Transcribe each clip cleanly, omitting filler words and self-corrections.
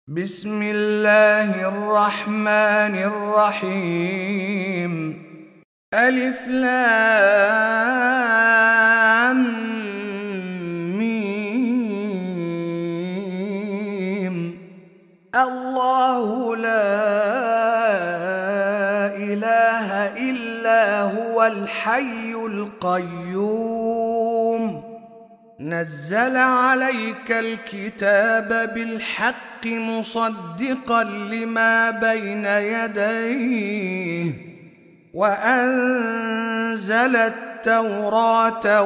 بسم الله الرحمن الرحيم. ألف لام ميم. الله لا إله إلا هو الحي القيوم. نزل عليك الكتاب بالحق مصدقا لما بين يديه وأنزل التوراة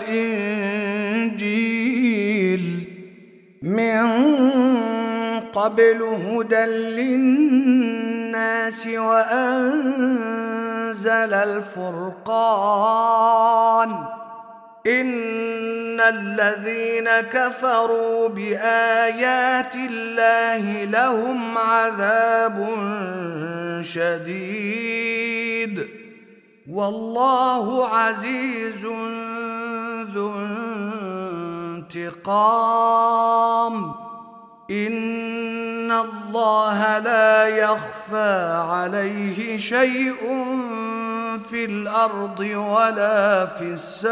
والإنجيل من قبل هدى للناس وأنزل الفرقان. إن الذين كفروا بآيات الله لهم عذاب شديد والله عزيز ذو انتقام. إن الله لا يخفى عليه شيء في الأرض ولا في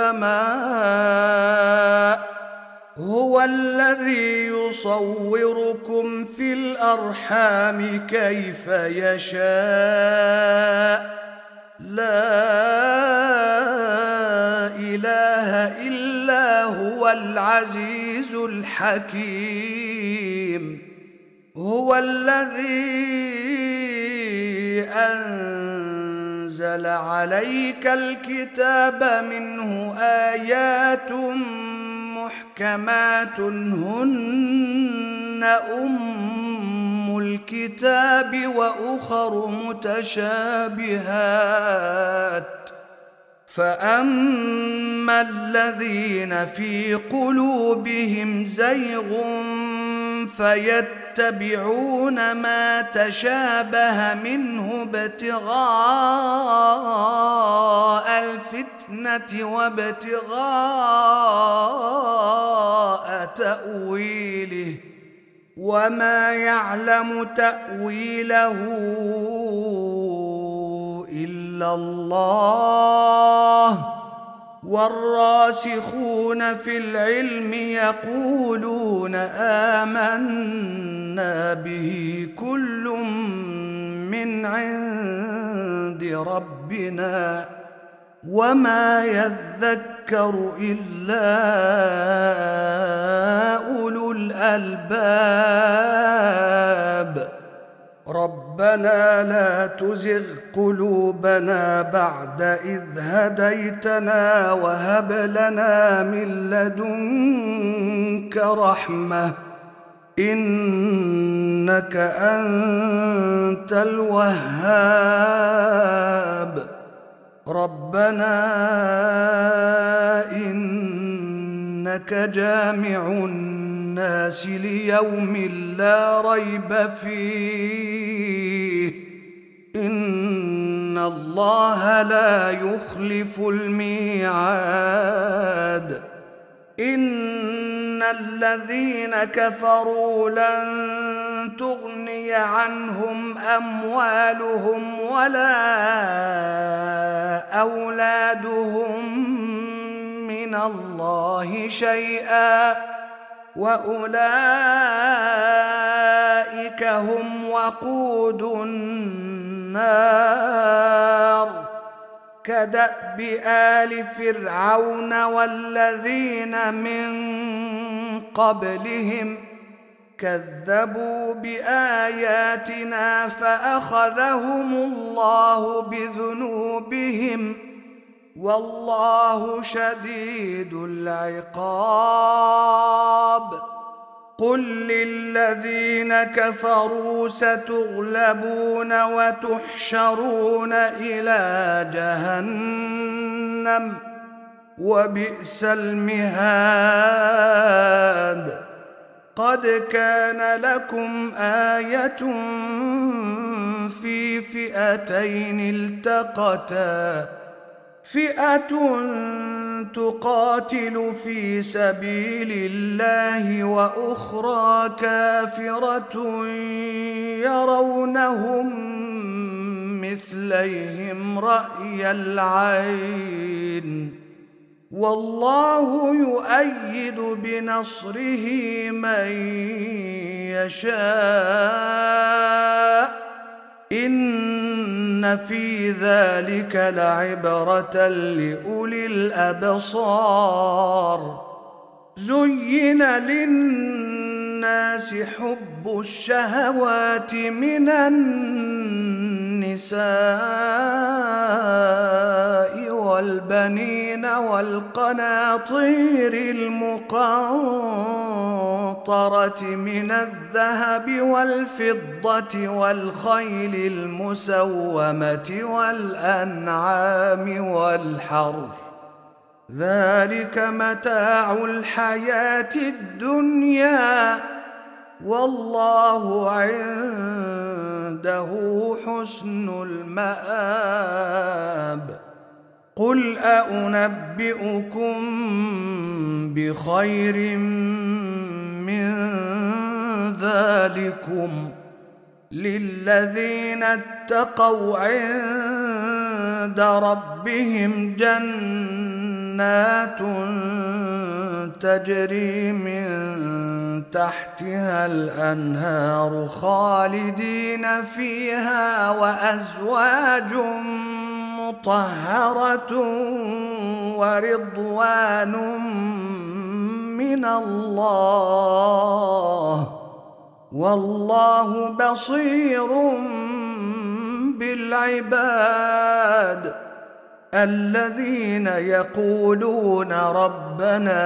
السماء. هو الذي يصوركم في الأرحام كيف يشاء. لا إله إلا هو العزيز الحكيم. هو الذي أنزل عليك الكتاب منه آيات محكمات هن أم الكتاب وأخر متشابهات. فأما الذين في قلوبهم زيغ فيتبعون ما تشابه منه ابتغاء الفتنة وابتغاء تأويله وما يعلم تأويله إلا الله. والراسخون في العلم يقولون آمنا به كل من عند ربنا وما يذكر إلا أولو الألباب. ربنا لا تزغ قلوبنا بعد إذ هديتنا وهب لنا من لدنك رحمة إنك أنت الوهاب. ربنا إنك جامع الناس ليوم لا ريب فيه إن الله لا يخلف الميعاد. إن الذين كفروا لن تغني عنهم أموالهم ولا أولادهم من الله شيئا وأولئك هم وقود النار. كدأب آل فرعون والذين من قبلهم كذبوا بآياتنا فأخذهم الله بذنوبهم والله شديد العقاب. قل للذين كفروا ستغلبون وتحشرون إلى جهنم وبئس المهاد. قد كان لكم آية في فئتين التقتا فئة تقاتل في سبيل الله وأخرى كافرة يرونهم مثليهم رأي العين والله يؤيد بنصره من يشاء إن في ذلك لعبرة لأولي الأبصار زين للناس حب الشهوات من النساء والبنين والقناطير المقنطرة من الذهب والفضة والخيل المسومة والأنعام والحرث ذلك متاع الحياة الدنيا والله عنده حسن المآب قل أنبئكم بخير من ذلكم للذين اتقوا عند ربهم جنات تجري من تحتها الأنهار خالدين فيها وأزواج مطهرة ورضوان من الله والله بصير بالعباد الذين يقولون ربنا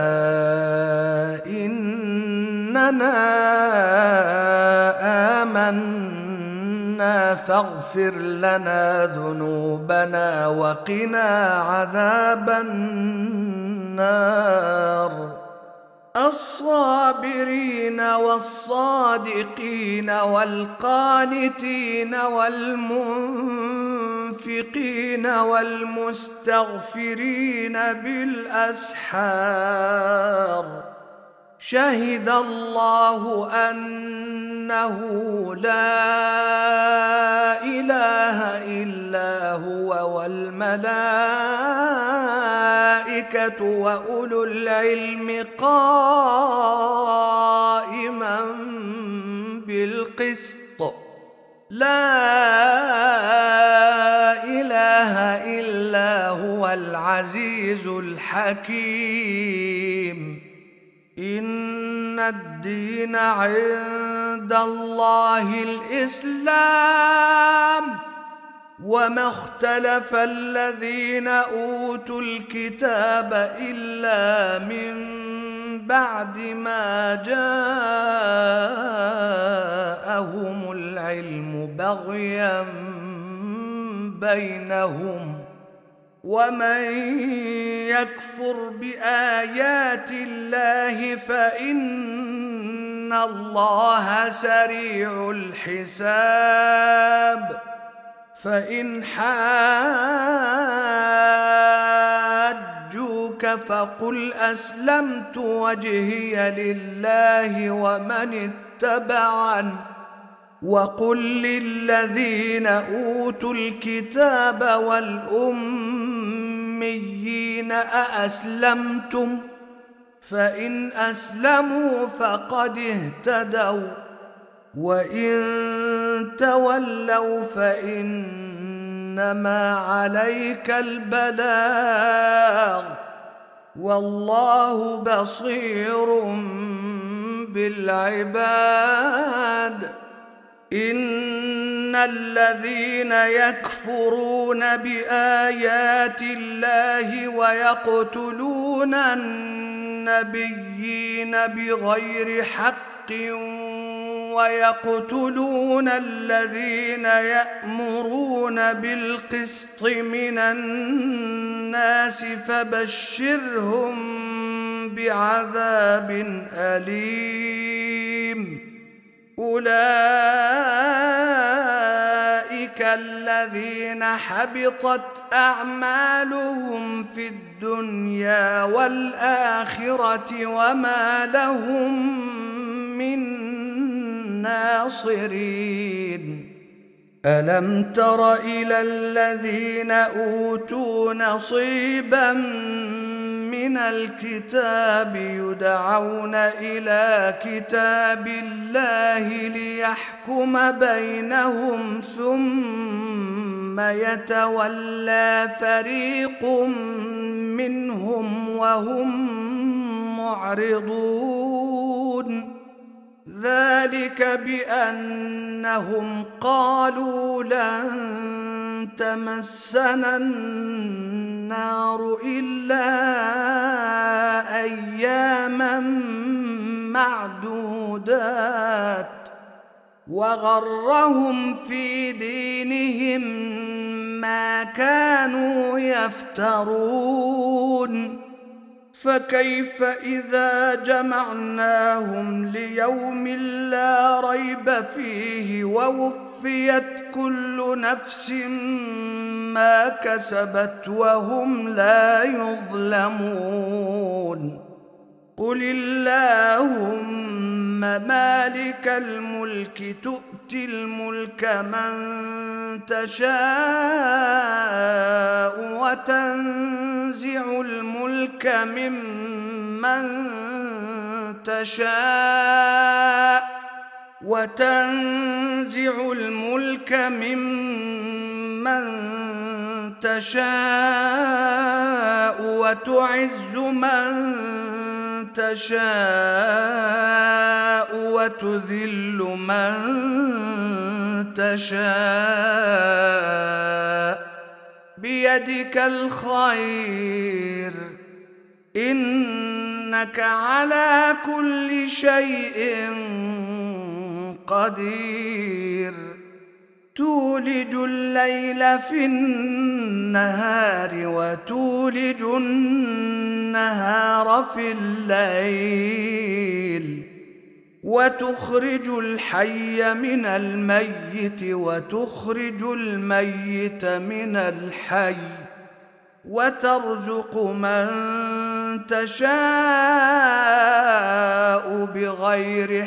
إننا آمنا فاغفر لنا ذنوبنا وقنا عذاب النار الصابرين والصادقين والقانتين والمنفقين والمستغفرين بالأسحار شهد الله أنه لا إله إلا هو والملائكة وأولو العلم قائما بالقسط لا إله إلا هو العزيز الحكيم إن الدين عند الله الإسلام وما اختلف الذين أوتوا الكتاب إلا من بعد ما جاءهم العلم بغيا بينهم ومن يكفر بآيات الله فإن الله سريع الحساب فإن حاجوك فقل أسلمت وجهي لله ومن اتبعني وقل للذين أوتوا الكتاب والأميين أأسلمتم فإن أسلموا فقد اهتدوا وإن تولوا فإنما عليك البلاغ والله بصير بالعباد إن الذين يكفرون بآيات الله ويقتلون النبيين بغير حق ويقتلون الذين يأمرون بالقسط من الناس فبشرهم بعذاب أليم أولئك إلى الذين حبطت أعمالهم في الدنيا والآخرة وما لهم من ناصرين ألم تر إلى الذين أوتوا نصيبا من الكتاب يدعون إلى كتاب الله ليحكم بينهم ثم يتولى فريق منهم وهم معرضون ذلك بأنهم قالوا لن تمسنا النار إلا أياما معدودات وغرهم في دينهم ما كانوا يفترون فكيف إذا جمعناهم ليوم لا ريب فيه ووفيت كل نفس ما كسبت وهم لا يظلمون قل اللهم مالك الملك تؤتي الملك من تشاء وتنزع الملك ممن تشاء وتعز من تشاء وتذل من تشاء بيدك الخير إنك على كل شيء قدير تولج الليل في النهار وتولج النهار في الليل وتخرج الحي من الميت وتخرج الميت من الحي وترزق من تشاء بغير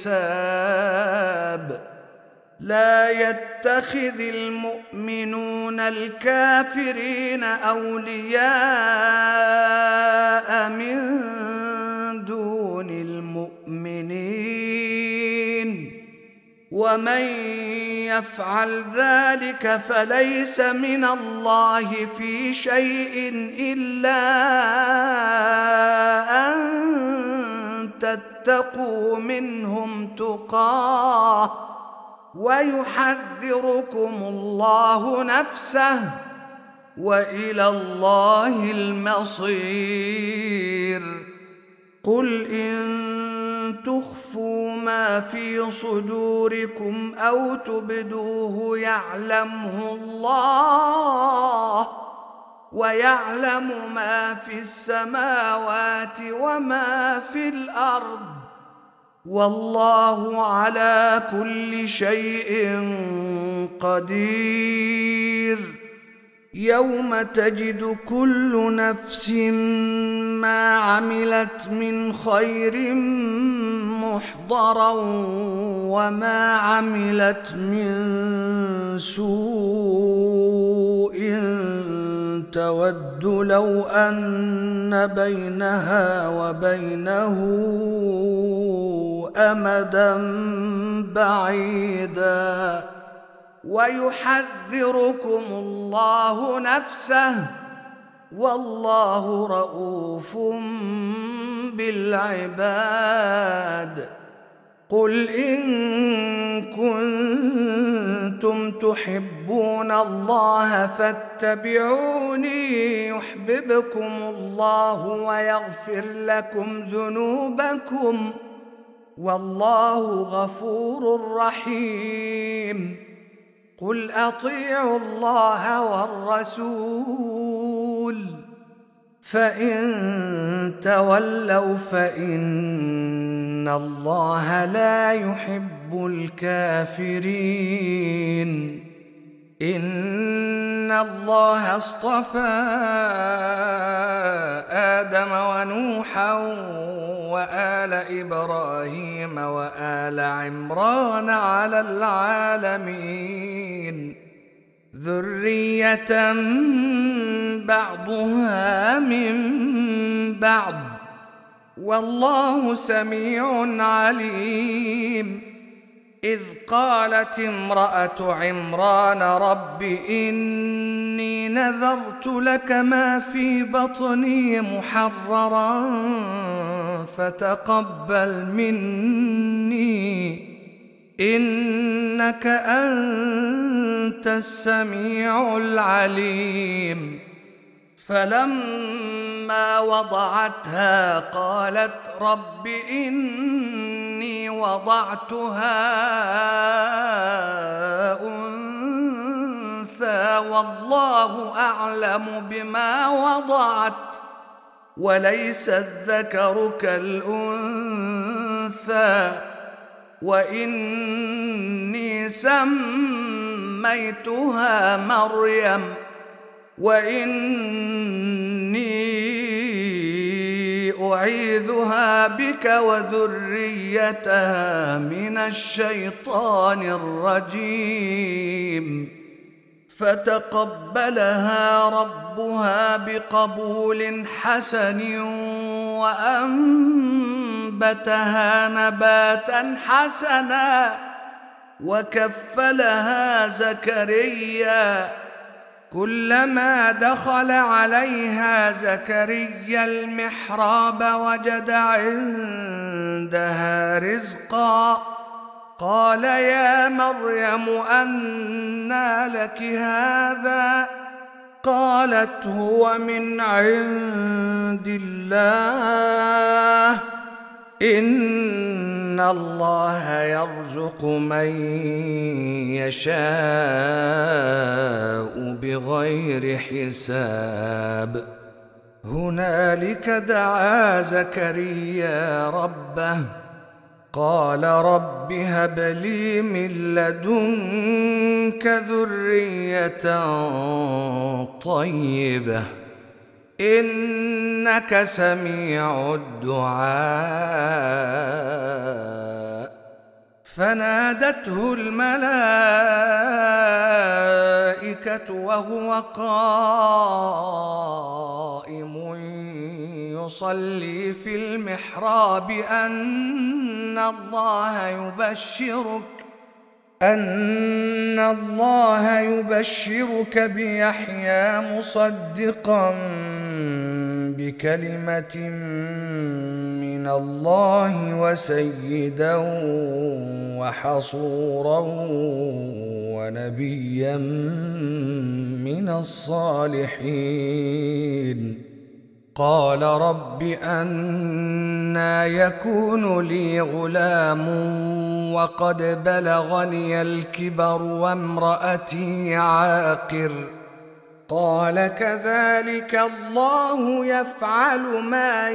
حساب لا يتخذ المؤمنون الكافرين أولياء من دون المؤمنين ومن يفعل ذلك فليس من الله في شيء إلا أن تتقوا منهم تقاه ويحذركم الله نفسه وإلى الله المصير قل إن تخفوا ما في صدوركم أو تبدوه يعلمه الله ويعلم ما في السماوات وما في الأرض والله على كل شيء قدير يوم تجد كل نفس ما عملت من خير محضرا وما عملت من سوء تود لو أن بينها وبينه أمدا بعيدا ويحذركم الله نفسه والله رؤوف بالعباد قل إن كنتم تحبون الله فاتبعوني يحببكم الله ويغفر لكم ذنوبكم والله غفور رحيم قل أطيعوا الله والرسول فإن تولوا فإن الله لا يحب الكافرين إن الله اصطفى آدم ونوحا وآل إبراهيم وآل عمران على العالمين ذرية بعضها من بعض والله سميع عليم. إذ قالت امرأة عمران رب إني نذرت لك ما في بطني محررا فتقبل مني إنك أنت السميع العليم. فلما وضعتها قالت رب إني وضعتها أنثى والله أعلم بما وضعت وليس الذكر كالأنثى وإني سميتها مريم وإني أعيذها بك وذريتها من الشيطان الرجيم. فتقبلها ربها بقبول حسن وأنبتها نباتا حسنا وكفلها زكريا كلما دخل عليها زكريا المحراب وجد عندها رزقا قال يا مريم أنى لك هذا قالت هو من عند الله إن الله يرزق من يشاء بغير حساب. هنالك دعا زكريا ربه قال رب هب لي من لدنك ذرية طيبة إنك سميع الدعاء. فنادته الملائكة وهو قائم يصلي في المحراب أن الله يبشرك بيحيى مصدقا بكلمة من الله وسيدا وحصورا ونبيا من الصالحين. قال رب أنى يكون لي غلام وقد بلغني الكبر وامرأتي عاقر قال كذلك الله يفعل ما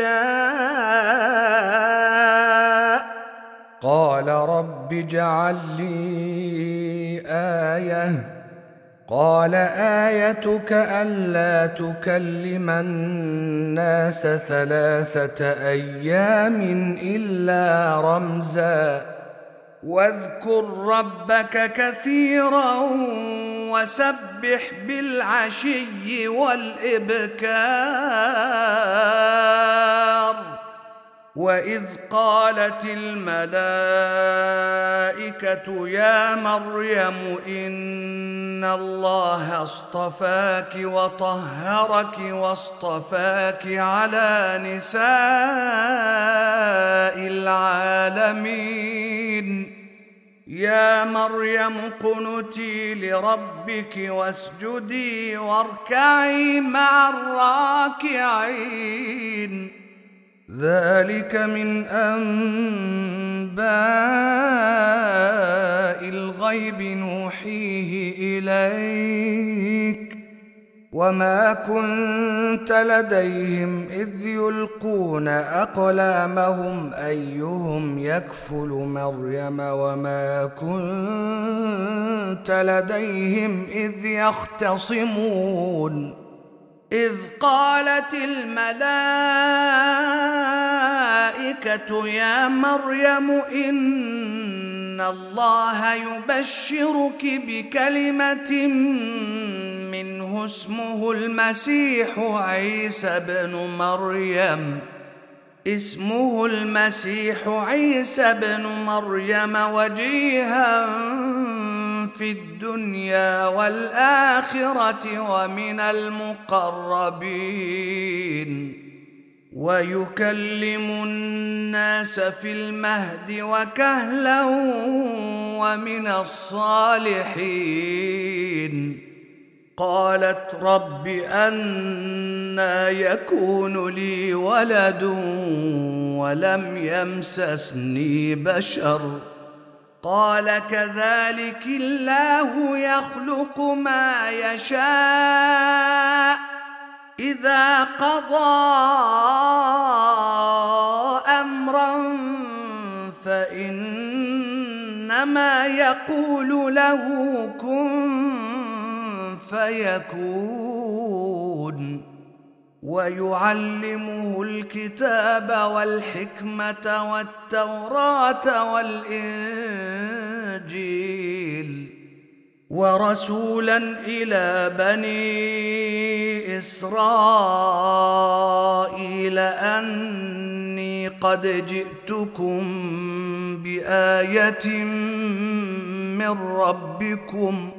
يشاء. قال رب اجعل لي آية قال آيتك ألا تكلم الناس 3 أيام إلا رمزا واذكر ربك كثيرا وسبح بالعشي والإبكار. وإذ قالت الملائكة يا مريم إن الله اصطفاك وطهرك واصطفاك على نساء العالمين. يا مريم اقنتي لربك واسجدي واركعي مع الراكعين. ذلك من أنباء الغيب نوحيه إليك وما كنت لديهم إذ يلقون أقلامهم أيهم يكفل مريم وما كنت لديهم إذ يختصمون إذ قالت الملائكة يا مريم إن الله يبشرك بكلمة منه اسمه المسيح عيسى بن مريم وجيها في الدنيا والآخرة ومن المقربين ويكلم الناس في المهد وكهلا ومن الصالحين قالت رب أنى يكون لي ولد ولم يمسسني بشر قال كذلك الله يخلق ما يشاء إذا قضى أمرا فإنما يقول له كن فيكون ويعلمه الكتاب والحكمة والتوراة والإنجيل ورسولا إلى بني إسرائيل أني قد جئتكم بآية من ربكم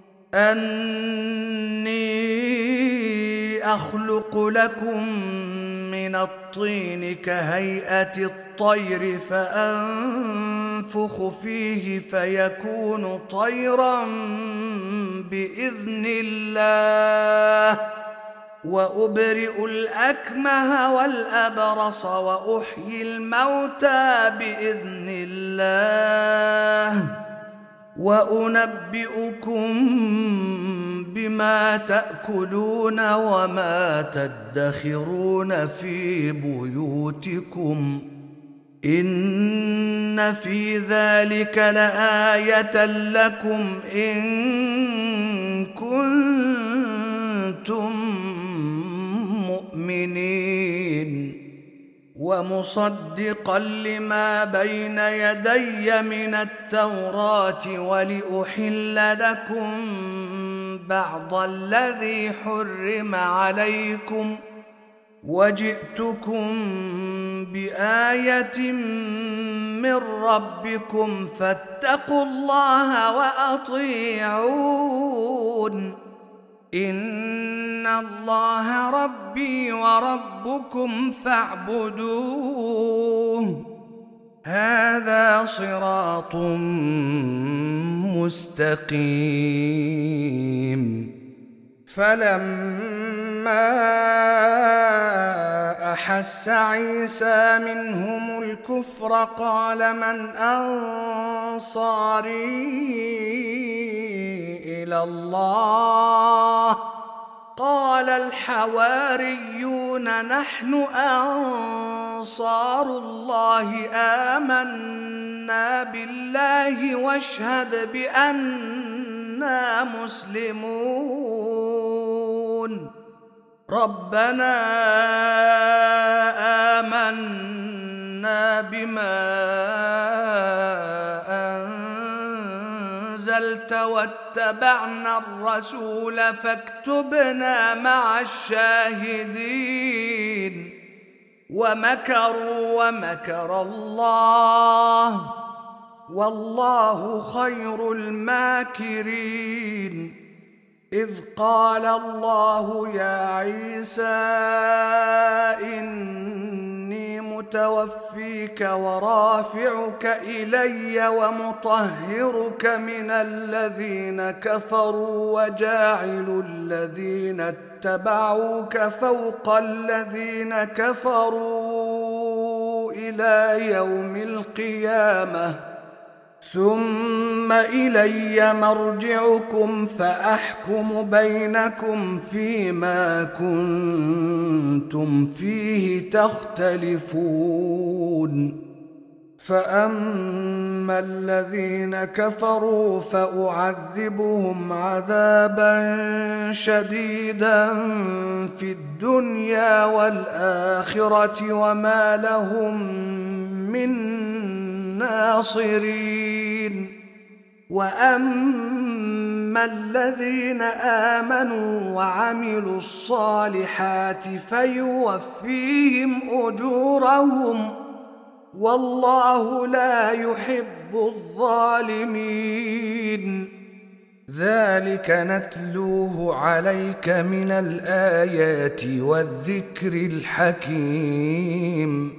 أني أخلق لكم من الطين كهيئة الطير فأنفخ فيه فيكون طيرا بإذن الله وأبرئ الأكمه والأبرص وأحيي الموتى بإذن الله وأنبئكم بما تأكلون وما تدخرون في بيوتكم إن في ذلك لآية لكم إن كنتم مؤمنين ومصدقا لما بين يدي من التوراة ولأحل لكم بعض الذي حرم عليكم وجئتكم بآية من ربكم فاتقوا الله وأطيعون إن الله ربي وربكم فاعبدوه هذا صراط مستقيم فلما أحس عيسى منهم الكفر قال من أنصاري إلى الله قال الحواريون نحن أنصار الله آمنا بالله واشهد بأننا مسلمون ربنا آمنا بما أنزلت واتبعنا الرسول فاكتبنا مع الشاهدين ومكروا ومكر الله والله خير الماكرين إذ قال الله يا عيسى إني متوفيك ورافعك إلي ومطهرك من الذين كفروا وجاعل الذين اتبعوك فوق الذين كفروا إلى يوم القيامة ثم إلي مرجعكم فأحكم بينكم فيما كنتم فيه تختلفون فأما الذين كفروا فأعذبهم عذابا شديدا في الدنيا والآخرة وما لهم من ناصرين وأما الذين آمنوا وعملوا الصالحات فيوفيهم أجورهم والله لا يحب الظالمين ذلك نتلوه عليك من الآيات والذكر الحكيم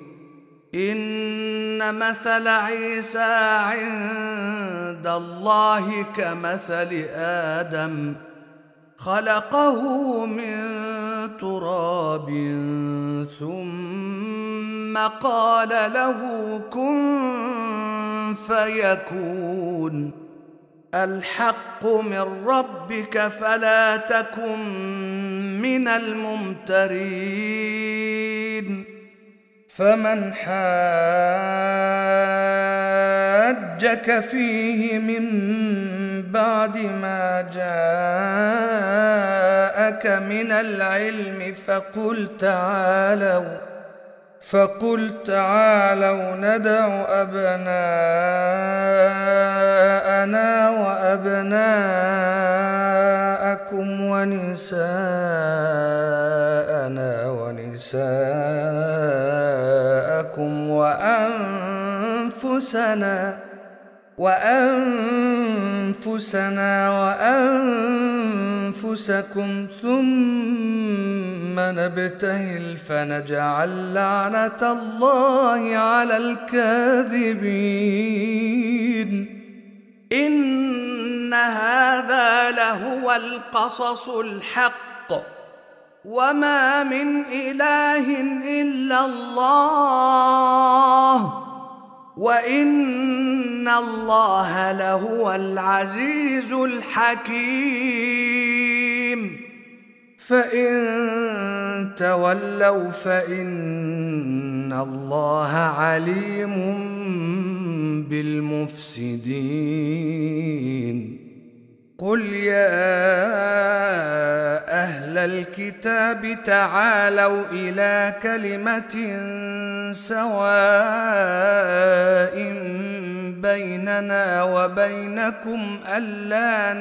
إن مثل عيسى عند الله كمثل آدم خلقه من تراب ثم قال له كن فيكون الحق من ربك فلا تكن من الممترين فمن حاجك فيه من بعد ما جاءك من العلم فقل تعالوا ندع أبناءنا وأبناءكم ونساءنا ونساءكم وأنفسنا وأنفسكم ثم نبتهل فنجعل لعنة الله على الكاذبين إن هذا لهو القصص الحق وما من إله إلا الله وإن الله لهو العزيز الحكيم فإن تولوا فإن الله عليم بالمفسدين قل يا أهل الكتاب تعالوا إلى كلمة سواء بيننا وبينكم ألا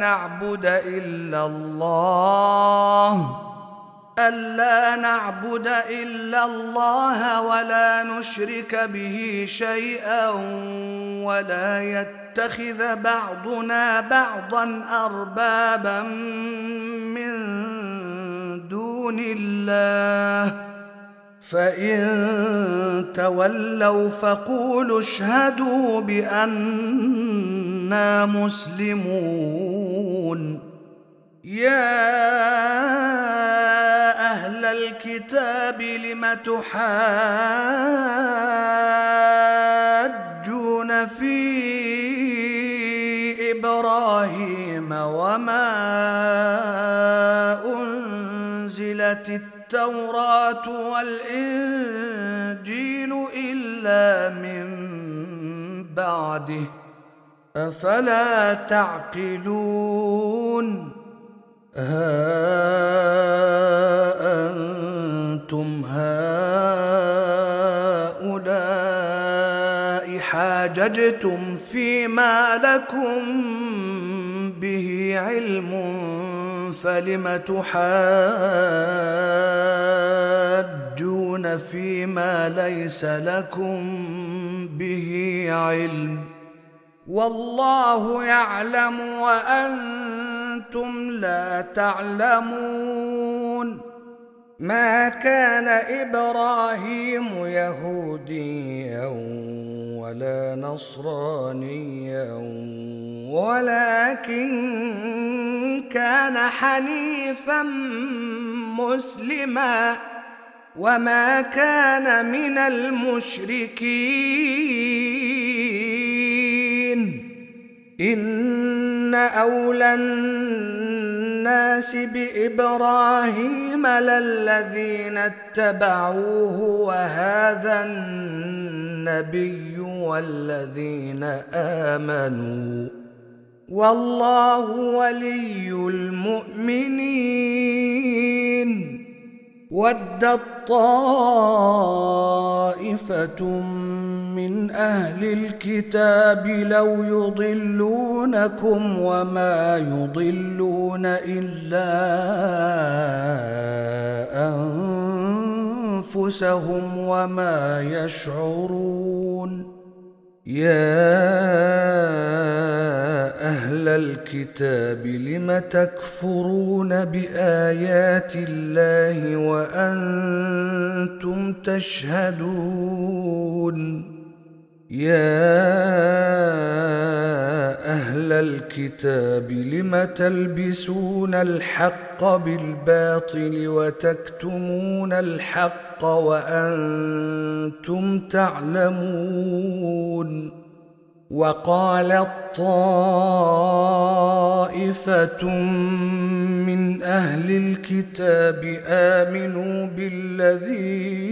نعبد إلا الله ولا نشرك به شيئا ولا يتخذ بعضنا بعضا أربابا من دون الله فإن تولوا فقولوا اشهدوا بأننا مسلمون يا أهل الكتاب لم تحاجون في إبراهيم وما أنزلت التوراة والإنجيل إلا من بعده أفلا تعقلون أنتم هؤلاء حاججتم فيما لكم به علم فلم تحاجون فيما ليس لكم به علم والله يعلم وأنتم لا تعلمون ما كان إبراهيم يهوديا ولا نصرانيا ولكن كان حنيفا مسلما وما كان من المشركين إن أولى الناس بإبراهيم للذين اتبعوه وهذا النبي والذين آمنوا والله ولي المؤمنين ودت طائفة من أهل الكتاب لو يضلونكم وما يضلون إلا أنفسهم وما يشعرون يا أهل الكتاب لم تكفرون بآيات الله وأنتم تشهدون يا أهل الكتاب لم تلبسون الحق بالباطل وتكتمون الحق وأنتم تعلمون وقالت طائفة من أهل الكتاب آمنوا بالذي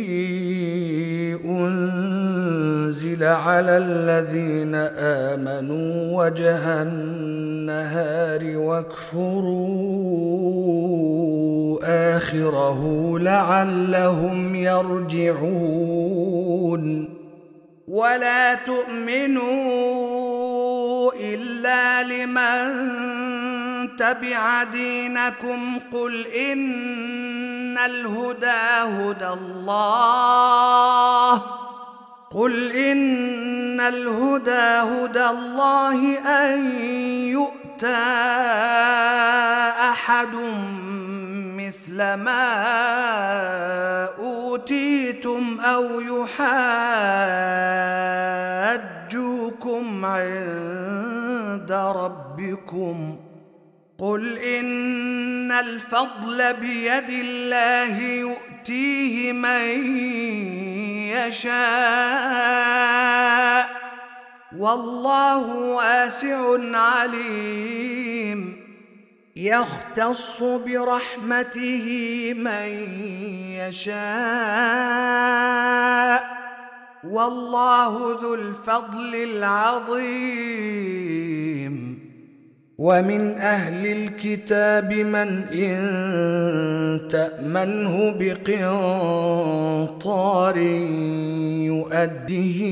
أنزل على الذين آمنوا وجه النهار واكفروا آخره لعلهم يرجعون ولا تؤمنوا إلا لمن تبع دينكم قل إن الهدى هدى الله أن يؤتى أحد مثل ما أوتيتم أو يحاجوكم عند ربكم قل إن الفضل بيد الله يؤتيه من يشاء والله واسع عليم يختص برحمته من يشاء والله ذو الفضل العظيم ومن أهل الكتاب من إن تأمنه بقنطار يؤديه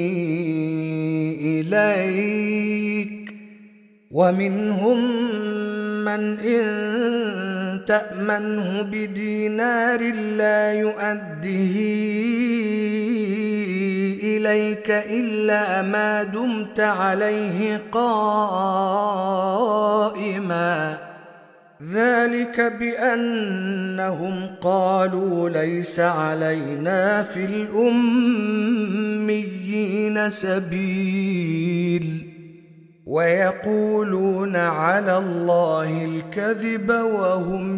إليك ومنهم من إن تأمنه بدينار لا يؤديه إليك إلا ما دمت عليه قائما ذلك بأنهم قالوا ليس علينا في الأميين سبيل ويقولون على الله الكذب وهم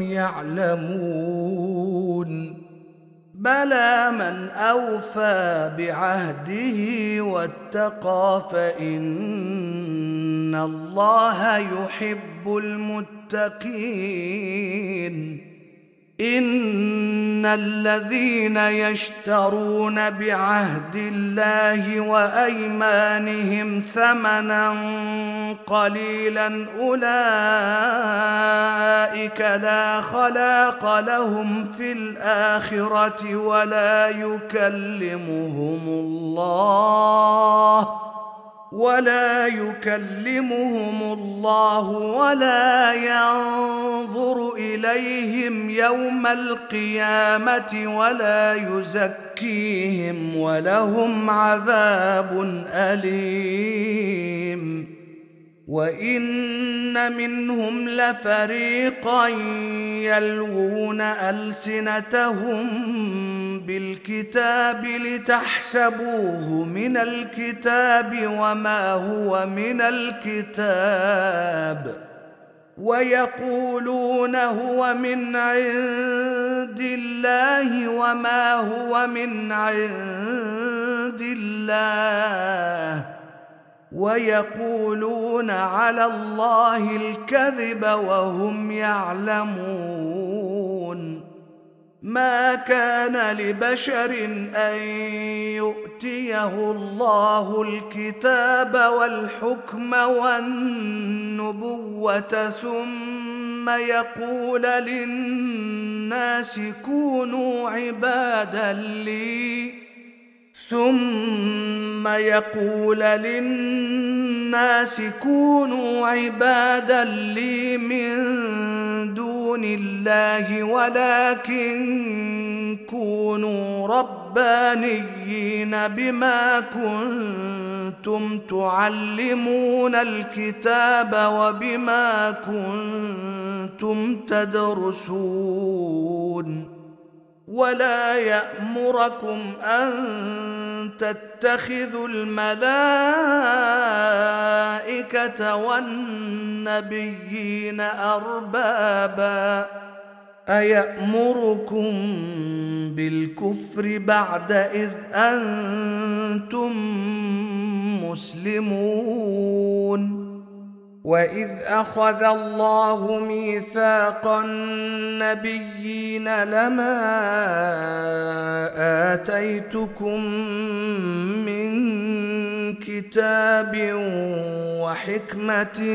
يعلمون بلى من أوفى بعهده واتقى فإن الله يحب المتقين إن الذين يشترون بعهد الله وأيمانهم ثمنا قليلا أولئك لا خلاق لهم في الآخرة ولا يكلمهم الله ولا ينظر إليهم يوم القيامة ولا يزكيهم ولهم عذاب أليم وإن منهم لفريقا يلوون ألسنتهم بالكتاب لتحسبوه من الكتاب وما هو من الكتاب ويقولون هو من عند الله وما هو من عند الله ويقولون على الله الكذب وهم يعلمون. ما كان لبشر أن يؤتيه الله الكتاب والحكم والنبوة ثم يقول للناس كونوا عبادا لي من دون الله ولكن كونوا ربانيين بما كنتم تعلمون الكتاب وبما كنتم تدرسون. ولا يأمركم أن تتخذوا الملائكة والنبيين أربابا أيأمركم بالكفر بعد إذ أنتم مسلمون. وإذ أخذ الله ميثاق النبيين لما آتيتكم من كتاب وحكمة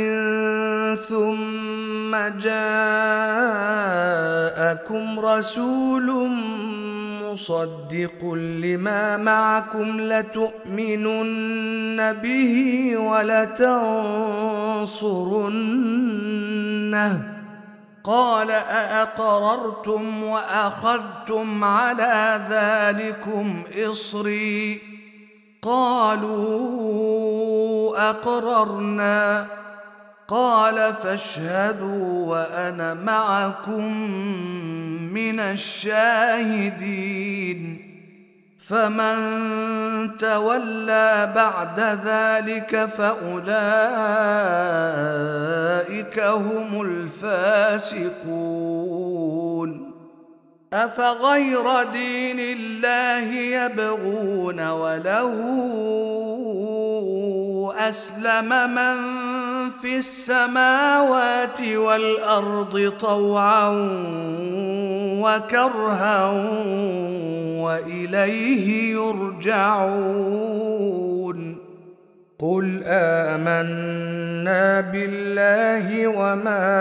ثم جاءكم رسول مصدق لما معكم لتؤمنن به ولتنصرنه قال أأقررتم وأخذتم على ذلكم إصري قالوا أقررنا قال فاشهدوا وأنا معكم من الشاهدين. فمن تولى بعد ذلك فأولئك هم الفاسقون. أفغير دين الله يبغون وله أسلم من في السماوات والأرض طوعا وكرها وإليه يرجعون. قل آمنا بالله وما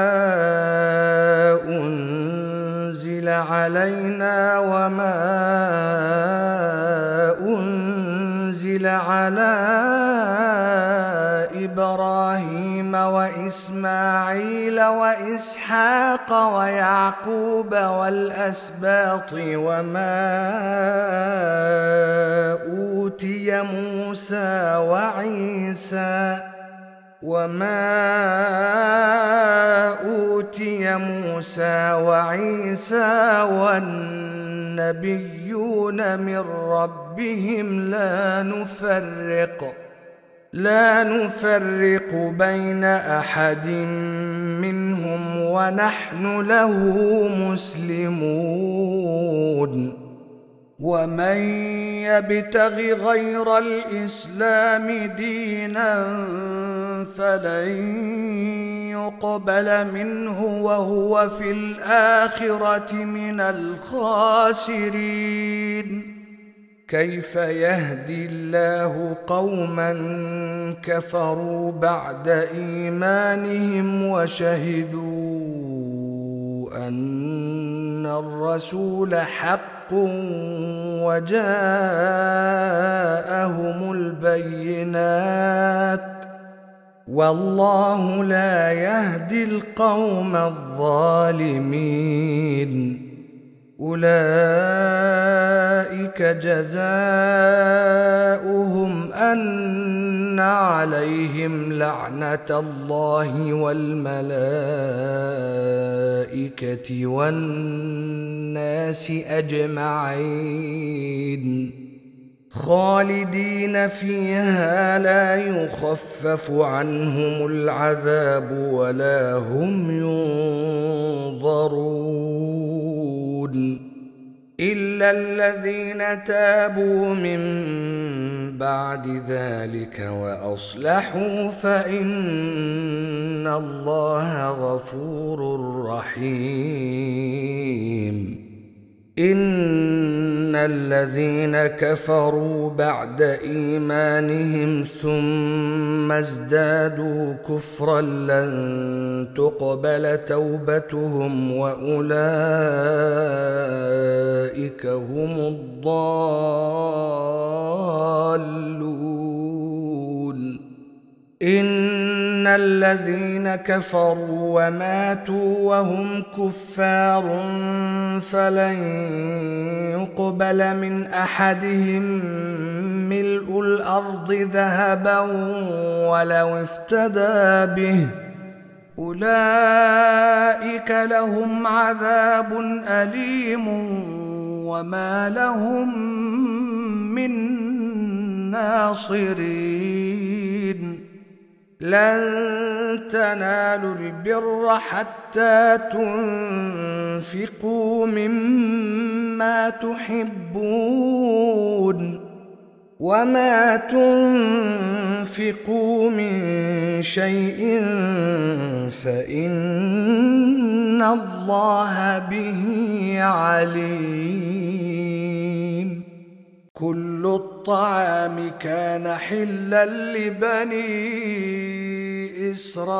أنزل علينا وما أنزل على إبراهيم وإسماعيل وإسحاق ويعقوب والأسباط وما أوتي موسى وعيسى والنبيون من ربهم لا نفرق بين أحد منهم ونحن له مسلمون. ومن يبتغ غير الإسلام دينا فلن يقبل منه وهو في الآخرة من الخاسرين. كيف يهدي الله قوما كفروا بعد إيمانهم وشهدوا أن الرسول حق وجاءهم البينات والله لا يهدي القوم الظالمين. أولئك جزاؤهم أن عليهم لعنة الله والملائكة والناس أجمعين خالدين فيها لا يخفف عنهم العذاب ولا هم ينظرون. إلا الذين تابوا من بعد ذلك وأصلحوا فإن الله غفور رحيم. إن الذين كفروا بعد إيمانهم ثم ازدادوا كفرا لن تقبل توبتهم وأولئك هم الضالون. إن الذين كفروا وماتوا وهم كفار فلن يقبل من أحدهم ملء الأرض ذهبا ولو افتدى به، أولئك لهم عذاب أليم وما لهم من ناصرين. لن تنالوا البر حتى تنفقوا مما تحبون، وما تنفقوا من شيء فإن الله به عليم. كل الطعام كان حلا لبني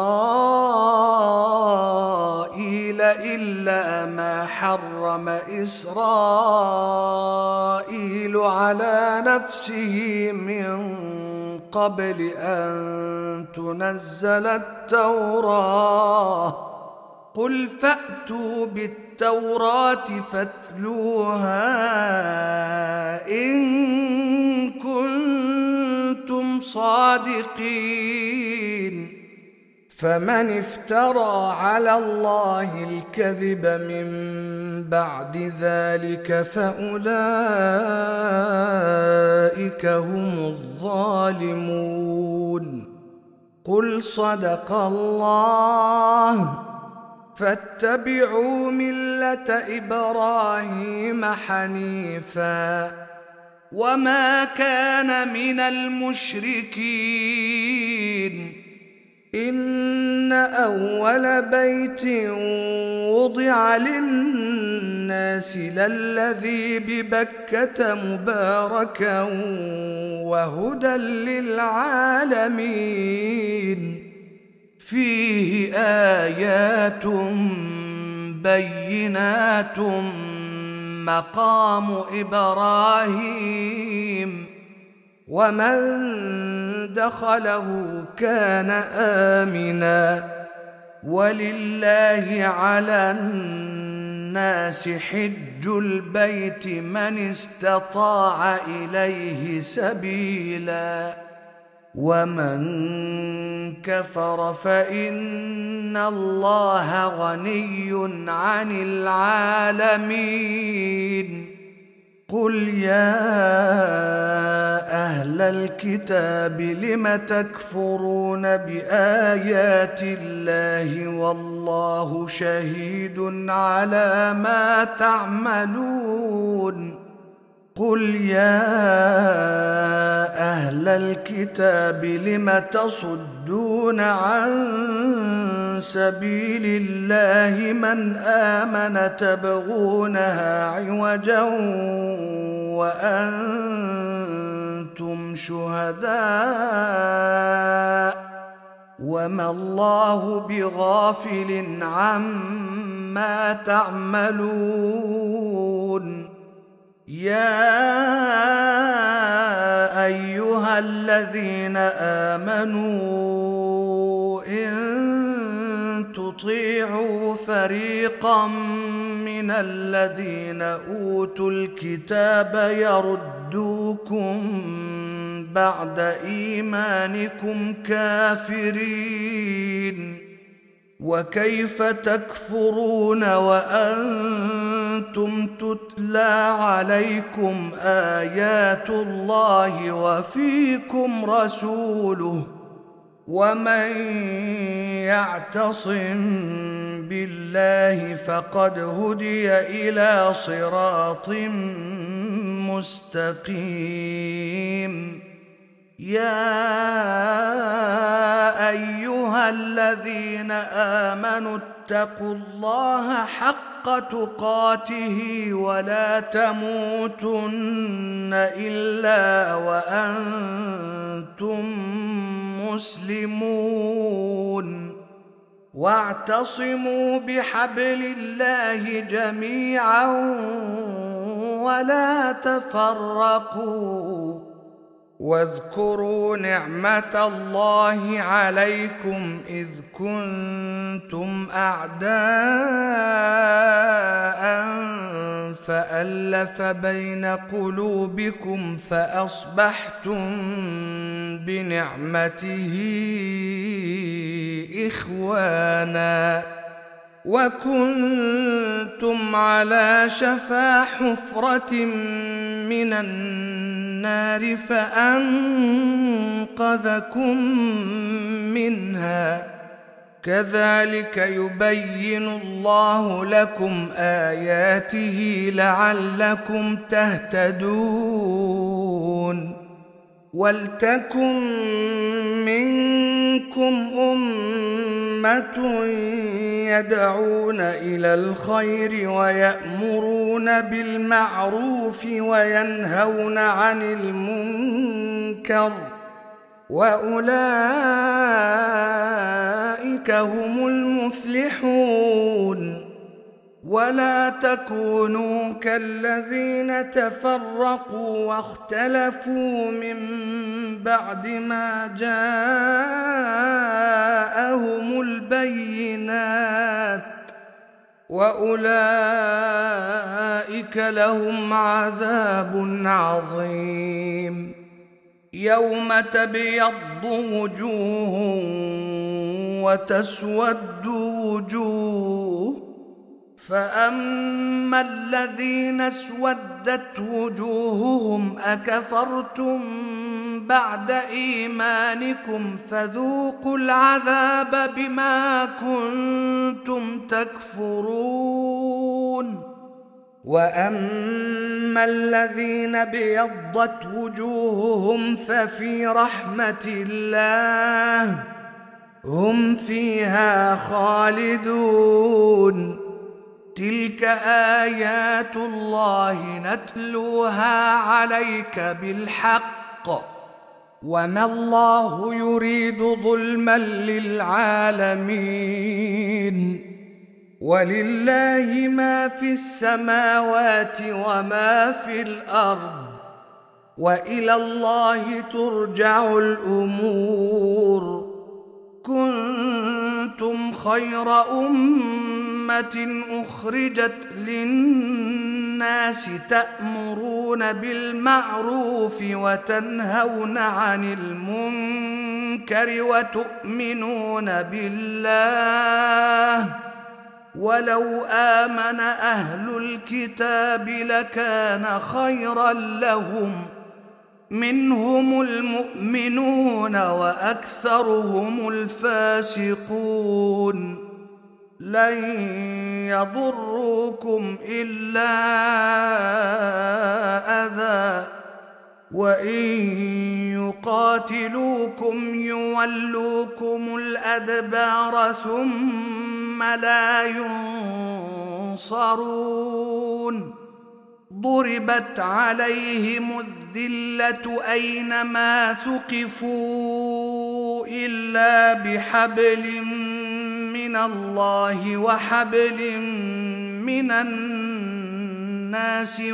إسرائيل إلا ما حرم إسرائيل على نفسه من قبل أن تنزل التوراة. قل فأتوا بالتوراة فاتلوها إن كنتم صادقين. فمن افترى على الله الكذب من بعد ذلك فأولئك هم الظالمون. قل صدق الله، فاتبعوا ملة إبراهيم حنيفا وما كان من المشركين. إن أول بيت وضع للناس للذي ببكة مباركا وهدى للعالمين، فيه آيات بينات مقام إبراهيم، ومن دخله كان آمنا. ولله على الناس حج البيت من استطاع إليه سبيلا، ومن كفر فإن الله غني عن العالمين. قل يا أهل الكتاب لم تكفرون بآيات الله والله شهيد على ما تعملون. قل يا أهل الكتاب لم تصدون عن سبيل الله من آمن تبغونها عوجا وأنتم شهداء وما الله بغافل عما تعملون. يا أيها الذين آمنوا إن تطيعوا فريقا من الذين أوتوا الكتاب يردوكم بعد إيمانكم كافرين. وكيف تكفرون وأنتم تتلى عليكم آيات الله وفيكم رسوله، ومن يعتصم بالله فقد هدي إلى صراط مستقيم. يا أيها الذين آمنوا اتقوا الله حق تقاته ولا تموتن إلا وأنتم مسلمون. واعتصموا بحبل الله جميعا ولا تفرقوا. واذكروا نعمة الله عليكم إذ كنتم أعداء فألف بين قلوبكم فأصبحتم بنعمته إخوانا وكنتم على شفا حفرة من النار فأنقذكم منها. كذلك يبين الله لكم آياته لعلكم تهتدون. ولتكن منكم أمة يدعون إلى الخير ويأمرون بالمعروف وينهون عن المنكر وأولئك هم المفلحون. ولا تكونوا كالذين تفرقوا واختلفوا من بعد ما جاءهم البينات وأولئك لهم عذاب عظيم. يوم تبيض وجوه وتسود وجوه فأما الذين اسودت وجوههم أكفرتم بعد إيمانكم فذوقوا العذاب بما كنتم تكفرون. وأما الذين ابيضت وجوههم ففي رحمة الله هم فيها خالدون. تلك آيات الله نتلوها عليك بالحق وما الله يريد ظلما للعالمين. ولله ما في السماوات وما في الأرض وإلى الله ترجع الأمور. كنتم خير أمة أخرجت للناس تأمرون بالمعروف وتنهون عن المنكر وتؤمنون بالله. ولو آمن أهل الكتاب لكان خيرا لهم منهم المؤمنون وأكثرهم الفاسقون. لن يضروكم إلا أذى وإن يقاتلوكم يولوكم الأدبار ثم لا ينصرون. ضربت عليهم الذلة أينما ثقفوا إلا بحبل من الله وحبل من الناس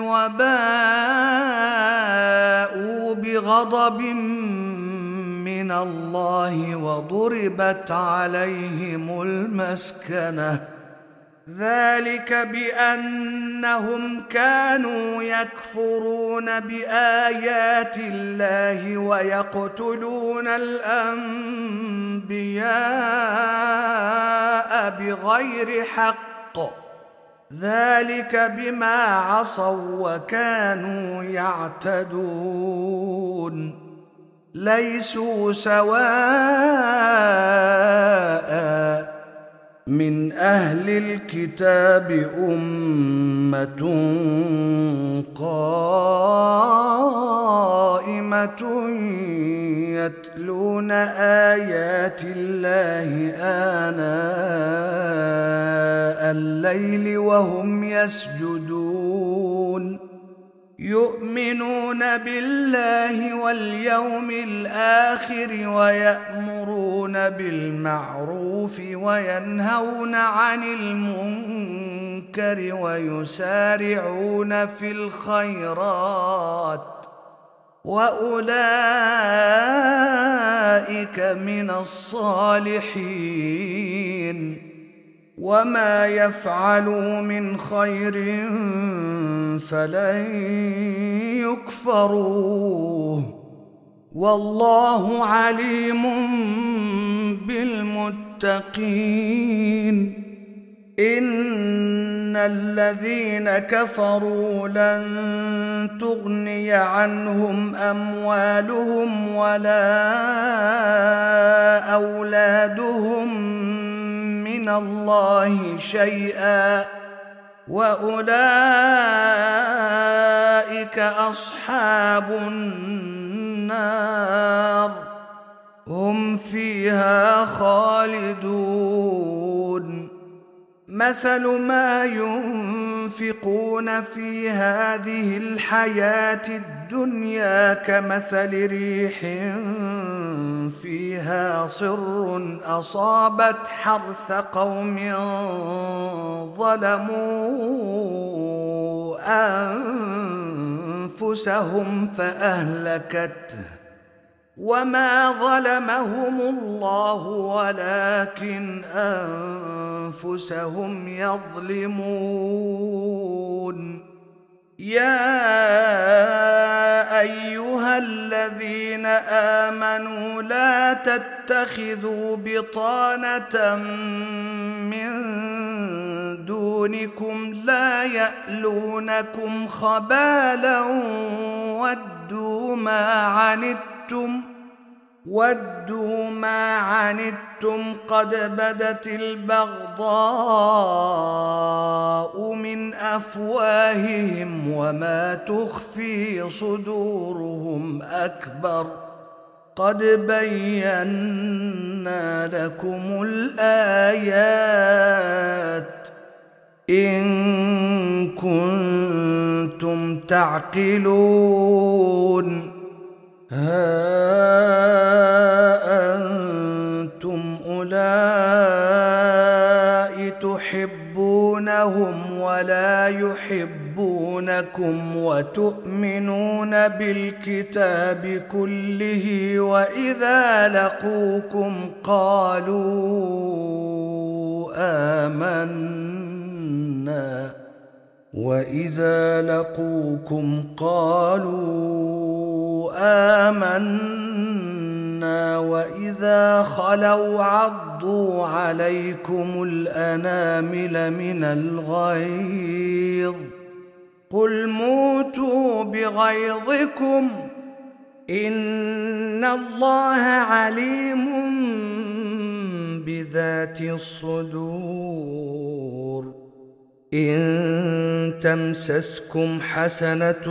وباءوا بغضب من الله وضربت عليهم المسكنة. ذلك بأنهم كانوا يكفرون بآيات الله ويقتلون الأنبياء بغير حق. ذلك بما عصوا وكانوا يعتدون. ليسوا سواء من أهل الكتاب أمة قائمة يتلون آيات الله آناء الليل وهم يسجدون يؤمنون بالله واليوم الآخر ويأمرون بالمعروف وينهون عن المنكر ويسارعون في الخيرات وأولئك من الصالحين وما يفعلوا من خير فلن يكفروه والله عليم بالمتقين إن الذين كفروا لن تغني عنهم أموالهم ولا أولادهم من الله شيئا وأولئك أصحاب النار هم فيها خالدون مثل ما ينفقون في هذه الحياة الدنيا كمثل ريح فيها صر أصابت حرث قوم ظلموا أنفسهم فأهلكته وما ظلمهم الله ولكن أنفسهم يظلمون يا أيها الذين آمنوا لا تتخذوا بطانة من دونكم لا يألونكم خبالا ودوا ما عنتم قد بدت البغضاء من أفواههم وما تخفي صدورهم أكبر قد بينا لكم الآيات إن كنتم تعقلون ها أنتم أولئك تحبونهم ولا يحبونكم وتؤمنون بالكتاب كله وإذا لقوكم قالوا آمنا وإذا خلوا عضوا عليكم الأنامل من الغيظ قل موتوا بغيظكم إن الله عليم بذات الصدور إن تمسسكم حسنة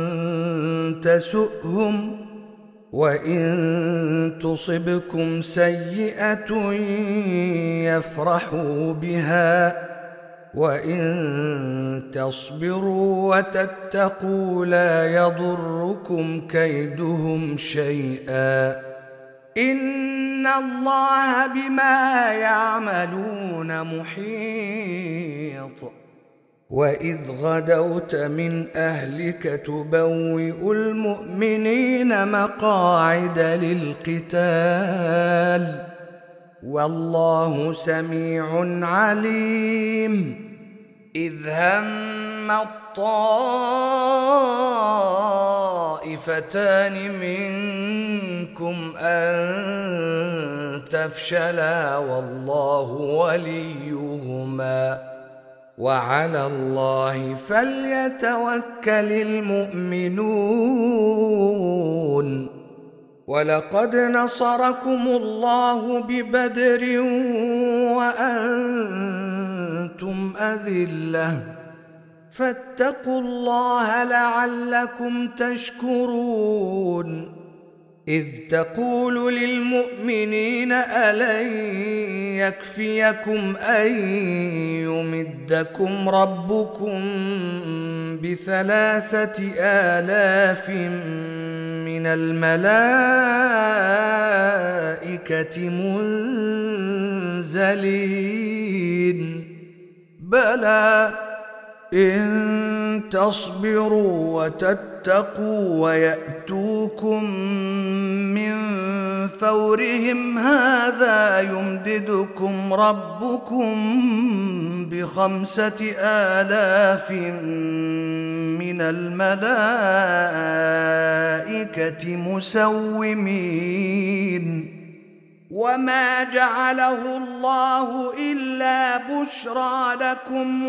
تسؤهم وإن تصبكم سيئة يفرحوا بها وإن تصبروا وتتقوا لا يضركم كيدهم شيئا إن الله بما يعملون محيط وإذ غدوت من أهلك تبوئ المؤمنين مقاعد للقتال والله سميع عليم إذ هم الطائفتان منكم أن تفشلا والله وليهما وعلى الله فليتوكل المؤمنون ولقد نصركم الله ببدر أذلة فاتقوا الله لعلكم تشكرون إذ تقول للمؤمنين ألن يكفيكم أن يمدكم ربكم ب3,000 من الملائكة منزلين بلى إن تصبروا وتتقوا ويأتوكم من فورهم هذا يمددكم ربكم ب5,000 من الملائكة مسومين وما جعله الله إلا بشرى لكم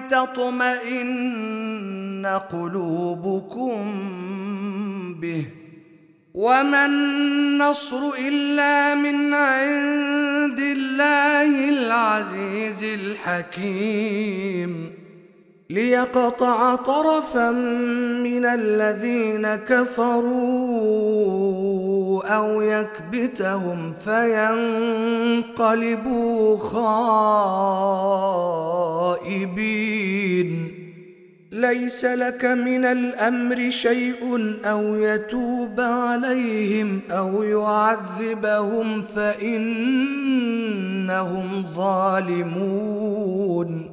ولتطمئن قلوبكم به وما النصر إلا من عند الله العزيز الحكيم ليقطع طرفا من الذين كفروا أو يكبتهم فينقلبوا خائبين ليس لك من الأمر شيء أو يتوب عليهم أو يعذبهم فإنهم ظالمون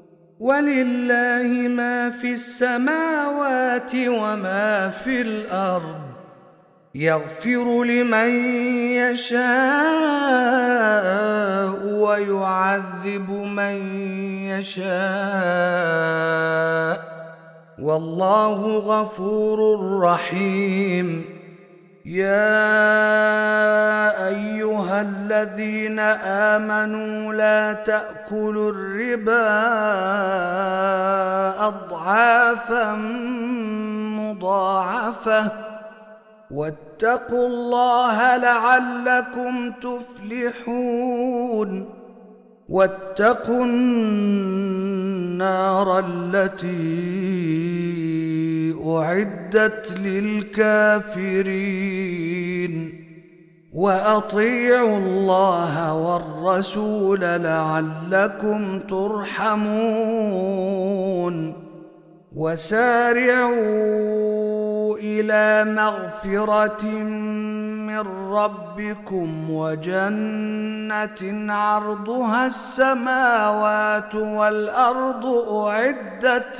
ولله ما في السماوات وما في الأرض يغفر لمن يشاء ويعذب من يشاء والله غفور رحيم يا أيها الذين آمنوا لا تأكلوا الربا أضعافا مضاعفة واتقوا الله لعلكم تفلحون واتقوا النار التي أعدت للكافرين وأطيعوا الله والرسول لعلكم ترحمون وسارعوا إلى مغفرة من ربكم وجنة عرضها السماوات والأرض أعدت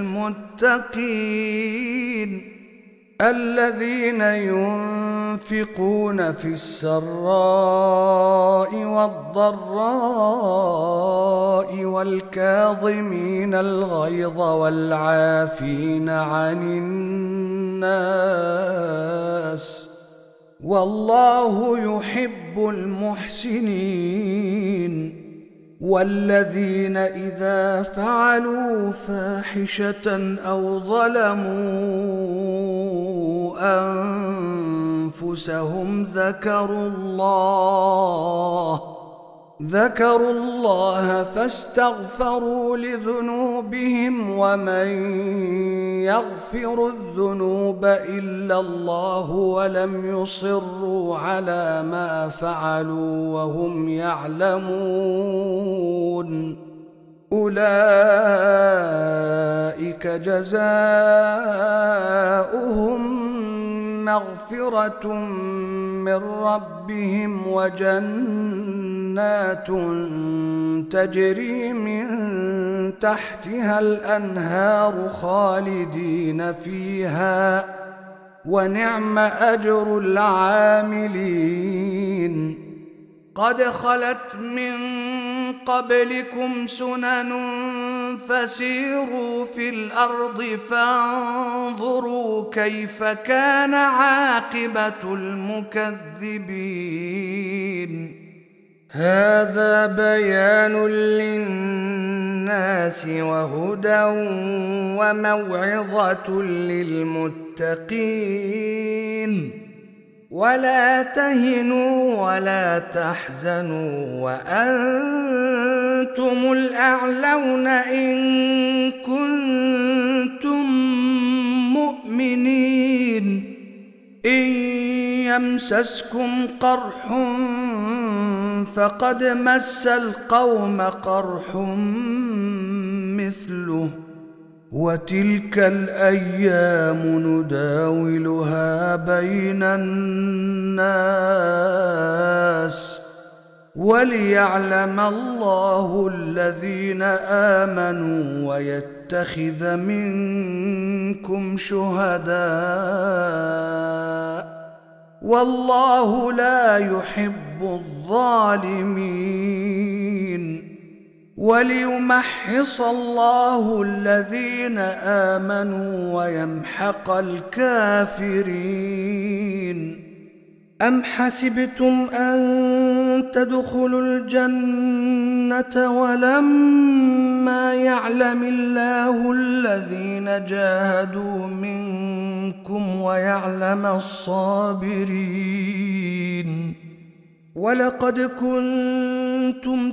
للمتقين الذين ينفقون في السراء والضراء والكاظمين الغيظ والعافين عن الناس والله يحب المحسنين والذين إذا فعلوا فاحشة أو ظلموا أنفسهم ذكروا الله فاستغفروا لذنوبهم ومن يغفر الذنوب إلا الله ولم يصروا على ما فعلوا وهم يعلمون أولئك جزاؤهم مغفرة من ربهم وجنات تجري من تحتها الأنهار خالدين فيها ونعم أجر العاملين قد خلت من قبلكم سنن فسيروا في الأرض فانظروا كيف كان عاقبة المكذبين هذا بيان للناس وهدى وموعظة للمتقين ولا تهنوا ولا تحزنوا وأنتم الأعلون إن كنتم مؤمنين إن يمسسكم قرح فقد مس القوم قرح مثله وتلك الأيام نداولها بين الناس وليعلم الله الذين آمنوا ويتخذ منكم شهداء والله لا يحب الظالمين وليمحص الله الذين آمنوا ويمحق الكافرين أم حسبتم أن تدخلوا الجنة ولما يعلم الله الذين جاهدوا منكم ويعلم الصابرين ولقد كنتم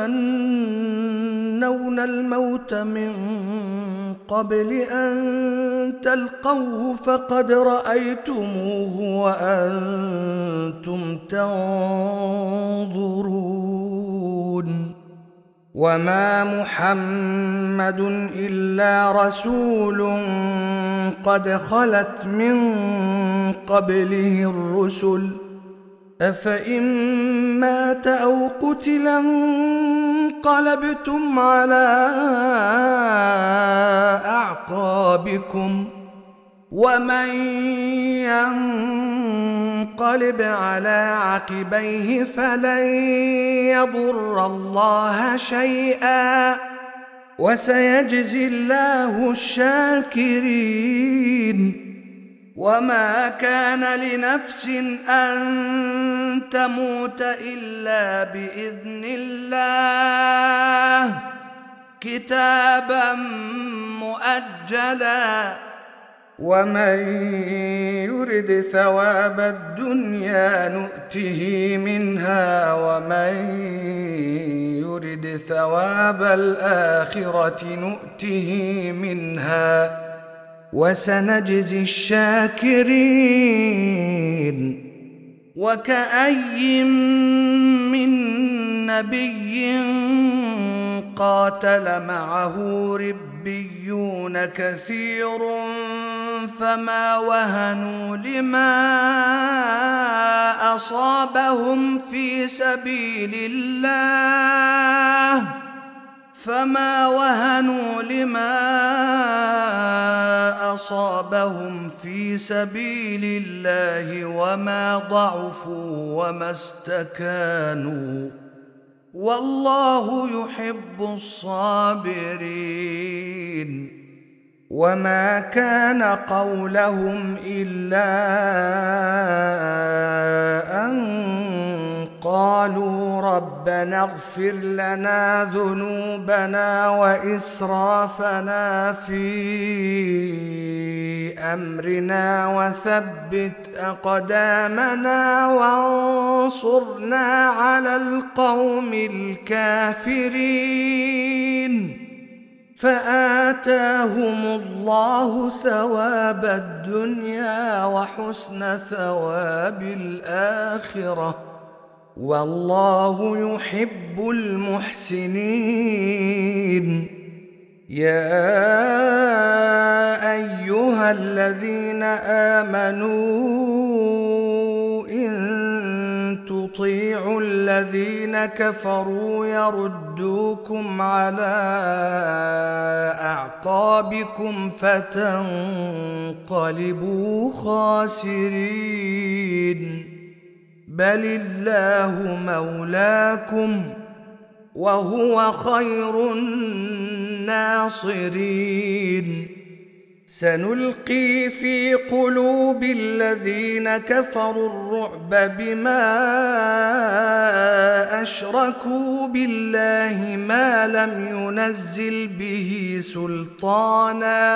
تمنون الموت من قبل أن تلقوه فقد رأيتموه وأنتم تنظرون وما محمد إلا رسول قد خلت من قبله الرسل أفإن مات أو قتل انقلبتم على أعقابكم ومن ينقلب على عقبيه فلن يضر الله شيئا وسيجزي الله الشاكرين وما كان لنفس أن تموت إلا بإذن الله كتابا مؤجلا ومن يرد ثواب الدنيا نؤته منها ومن يرد ثواب الآخرة نؤته منها وسنجزي الشاكرين وكأي من نبي قاتل معه ربيون كثير فما وهنوا لما أصابهم في سبيل الله وما ضعفوا وما استكانوا والله يحب الصابرين وما كان قولهم إلا أن قالوا ربنا اغفر لنا ذنوبنا وإسرافنا في أمرنا وثبت أقدامنا وانصرنا على القوم الكافرين فآتاهم الله ثواب الدنيا وحسن ثواب الآخرة والله يحب المحسنين يا أيها الذين آمنوا إن تطيعوا الذين كفروا يردوكم على أعقابكم فتنقلبوا خاسرين بل الله مولاكم وهو خير الناصرين سنلقي في قلوب الذين كفروا الرعب بما أشركوا بالله ما لم ينزل به سلطانا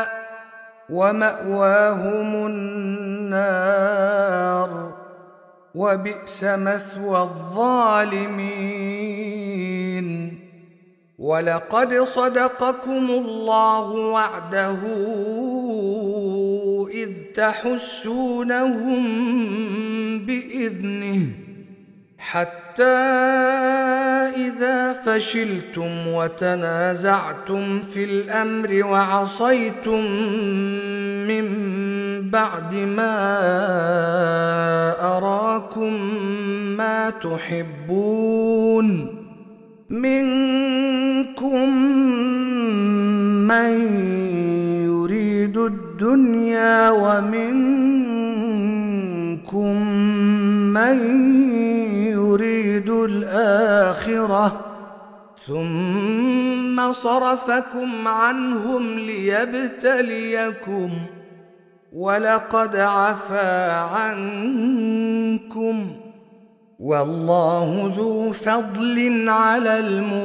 ومأواهم النار وبئس مثوى الظالمين ولقد صدقكم الله وعده إذ تحسونهم بإذنه حتى إذا فشلتم وتنازعتم في الأمر وعصيتم من بعد ما أراكم ما تحبون منكم من يريد الدنيا ومنكم من يريد الآخرة ثم صرفكم عنهم ليبتليكم ولقد عفا عنكم والله ذو فضل على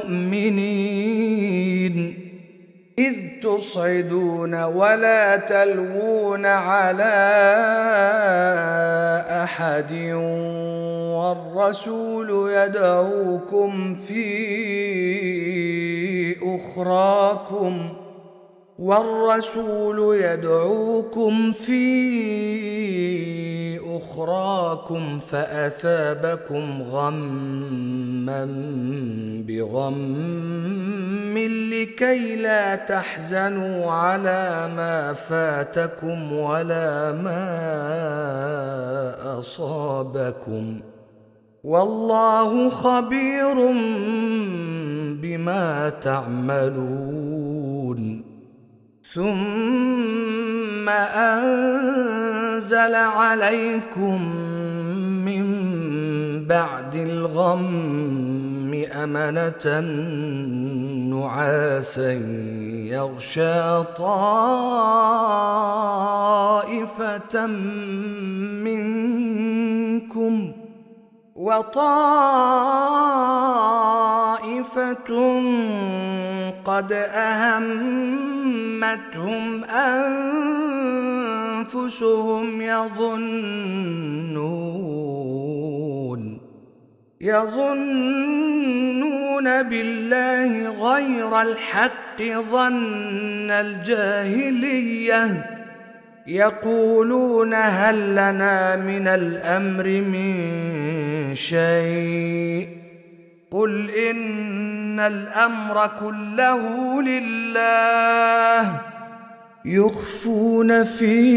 المؤمنين إذ تصعدون ولا تلوون على أحد والرسول يدعوكم في أخراكم فأثابكم غما بغم لكي لا تحزنوا على ما فاتكم ولا ما أصابكم والله خبير بما تعملون ثم أنزل عليكم من بعد الغم أمنة نعاسا يغشى طائفة منكم وطائفة قد أهمتهم أنفسهم يظنون بالله غير الحق ظن الجاهلية يقولون هل لنا من الأمر من شيء قل إن الأمر كله لله يخفون في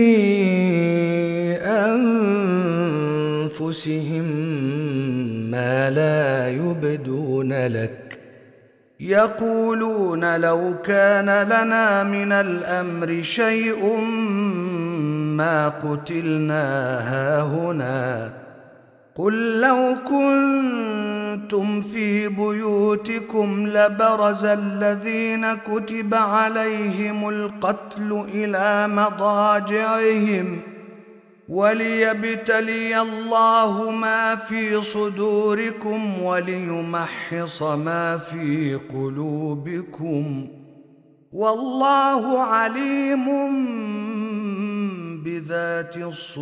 أنفسهم ما لا يبدون لك يقولون لو كان لنا من الأمر شيء ما قتلنا هاهنا قل لو كنتم في بيوتكم لبرز الذين كتب عليهم القتل إلى مضاجعهم وليبتلي الله ما في صدوركم وليمحص ما في قلوبكم والله عليم بذات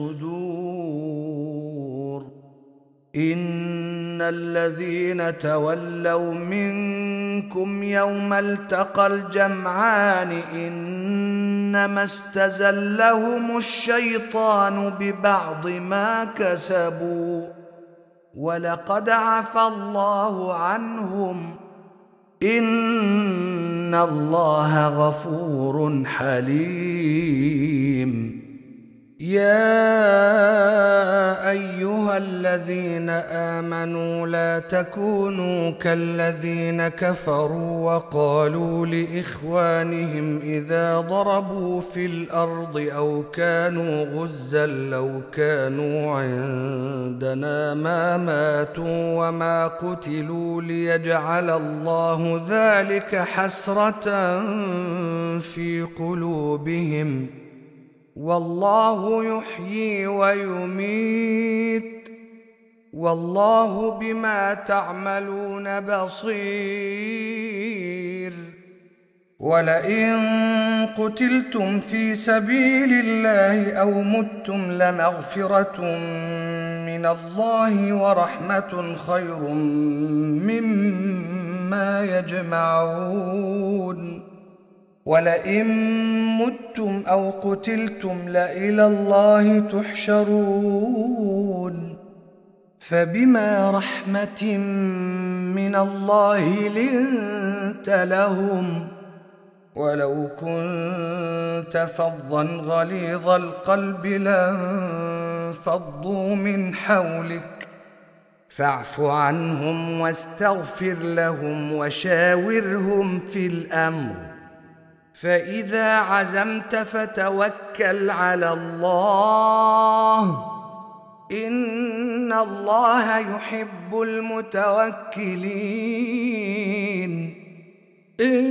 الصدور إن الذين تولوا منكم يوم التقى الجمعان إنما استزلهم الشيطان ببعض ما كسبوا ولقد عفى الله عنهم إن الله غفور حليم يا أيها الذين آمنوا لا تكونوا كالذين كفروا وقالوا لإخوانهم إذا ضربوا في الأرض أو كانوا غزا لو كانوا عندنا ما ماتوا وما قتلوا ليجعل الله ذلك حسرة في قلوبهم والله يحيي ويميت والله بما تعملون بصير ولئن قتلتم في سبيل الله أو متم لمغفرة من الله ورحمة خير مما ما يجمعون ولئن متم أو قتلتم لإلى الله تحشرون فبما رحمة من الله لنت لهم ولو كنت فظا غليظ القلب لانفضوا من حولك فاعف عنهم واستغفر لهم وشاورهم في الأمر فإذا عزمت فتوكل على الله إن الله يحب المتوكلين إن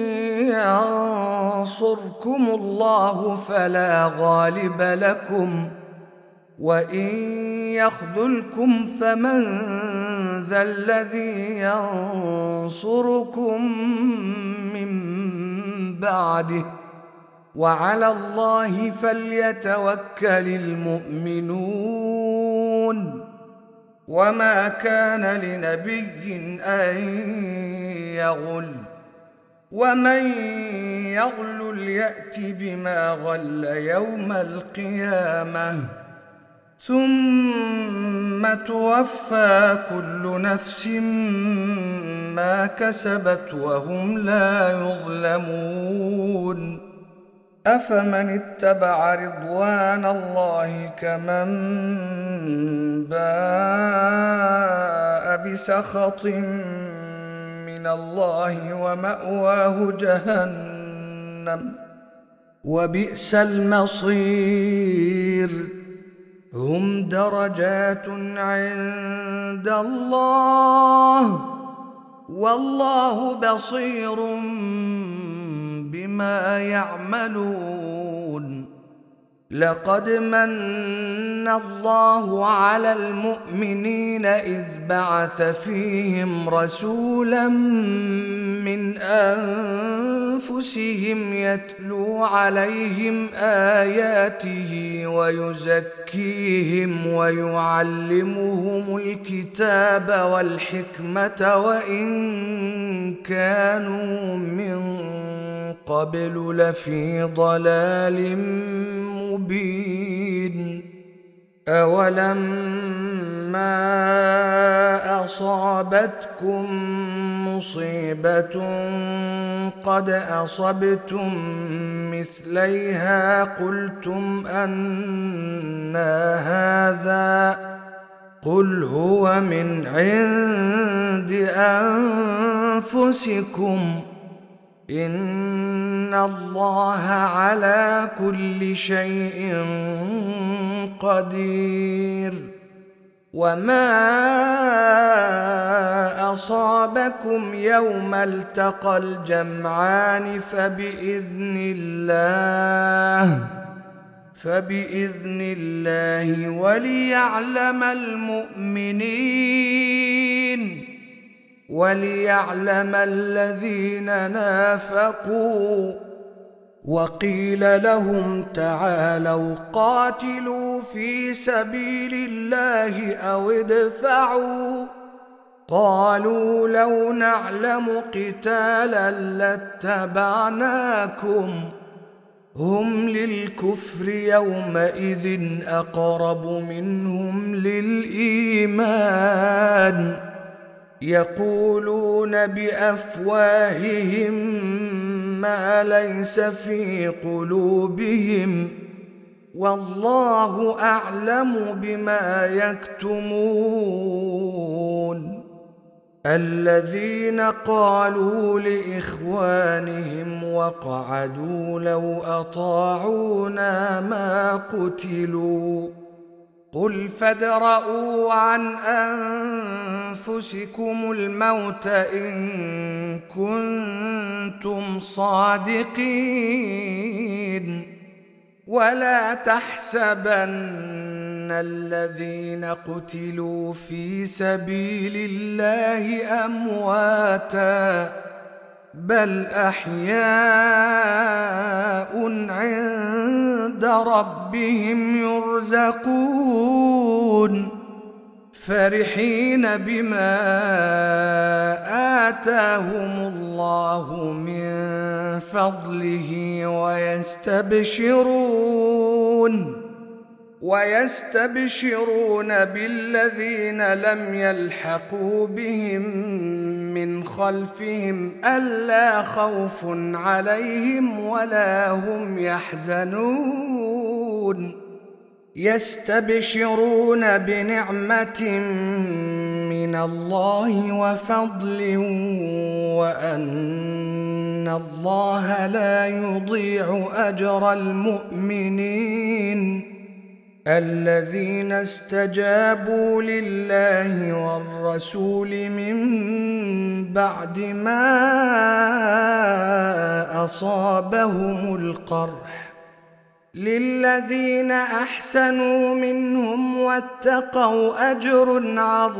ينصركم الله فلا غالب لكم وإن يخذلكم فمن ذا الذي ينصركم من بعده وعلى الله فليتوكل المؤمنون وما كان لنبي أن يغل ومن يغل يأت بما غل يوم القيامة ثم توفى كل نفس ما كسبت وهم لا يظلمون أفمن اتبع رضوان الله كمن باء بسخط من الله ومأواه جهنم وبئس المصير هم درجات عند الله والله بصير بما يعملون لقد من الله على المؤمنين إذ بعث فيهم رسولا من أنفسهم يتلو عليهم آياته ويزكيهم ويعلمهم الكتاب والحكمة وإن كانوا من قبل لفي ضلال مبين أولما أصابتكم مصيبة قد أصبتم مثليها قلتم أنى هذا قل هو من عند أنفسكم إن الله على كل شيء قدير وما أصابكم يوم التقى الجمعان فبإذن الله وليعلم الذين نافقوا وقيل لهم تعالوا قاتلوا في سبيل الله أو ادفعوا قالوا لو نعلم قتالا لاتبعناكم هم للكفر يومئذ أقرب منهم للإيمان يقولون بأفواههم ما ليس في قلوبهم والله أعلم بما يكتمون الذين قالوا لإخوانهم وقعدوا لو أطاعونا ما قتلوا قل فادرءوا عن أنفسكم الموت إن كنتم صادقين ولا تحسبن الذين قتلوا في سبيل الله أمواتا بل أحياء عند ربهم يرزقون فرحين بما آتاهم الله من فضله ويستبشرون بالذين لم يلحقوا بهم من خلفهم ألا خوف عليهم ولا هم يحزنون يستبشرون بنعمة من الله وفضل وأن الله لا يضيع أجر المؤمنين الذين استجابوا لله والرسول من بعد ما أصابهم القرح للذين أحسنوا منهم واتقوا أجر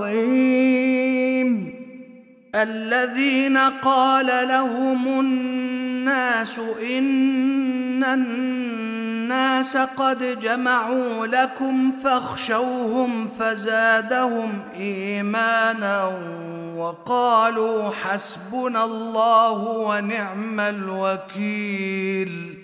عظيم الذين قال لهم الناس إن الناس قد جمعوا لكم فاخشوهم فزادهم إيمانا وقالوا حسبنا الله ونعم الوكيل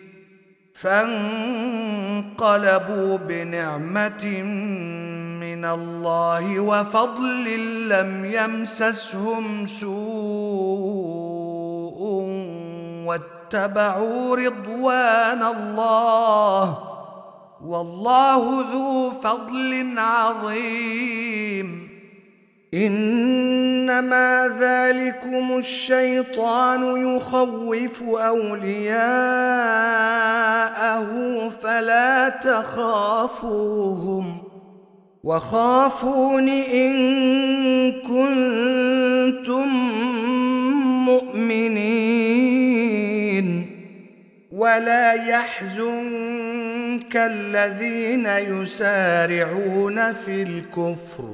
فانقلبوا بنعمة من الله وفضل لم يمسسهم سوء واتبعوا رضوان الله والله ذو فضل عظيم إنما ذلكم الشيطان يخوف أولياءه فلا تخافوهم وخافون إن كنتم مؤمنين ولا يحزنك الذين يسارعون في الكفر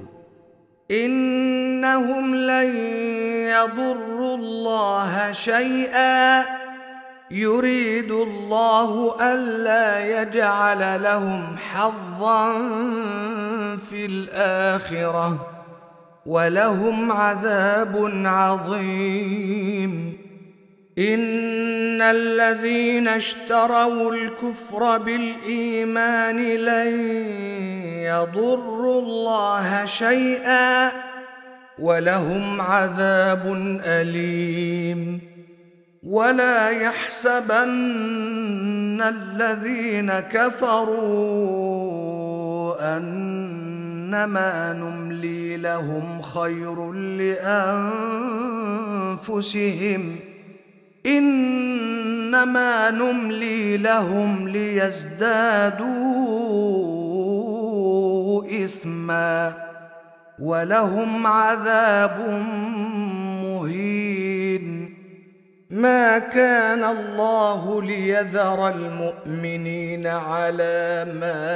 إنهم لن يضروا الله شيئا يريد الله ألا يجعل لهم حظا في الآخرة ولهم عذاب عظيم إن الذين اشتروا الكفر بالإيمان لن يضروا الله شيئا ولهم عذاب أليم ولا يحسبن الذين كفروا أنما نملي لهم خير لأنفسهم إنما نملي لهم ليزدادوا إثما ولهم عذاب مهين ما كان الله ليذر المؤمنين على ما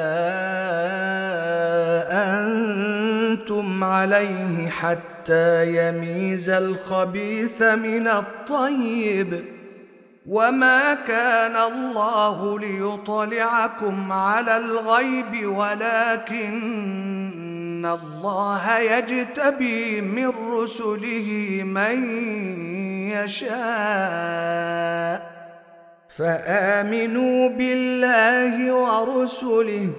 أنتم عليه حتى يميز الخبيث من الطيب وما كان الله ليطلعكم على الغيب ولكن الله يجتبي من رسله من يشاء فآمنوا بالله ورسله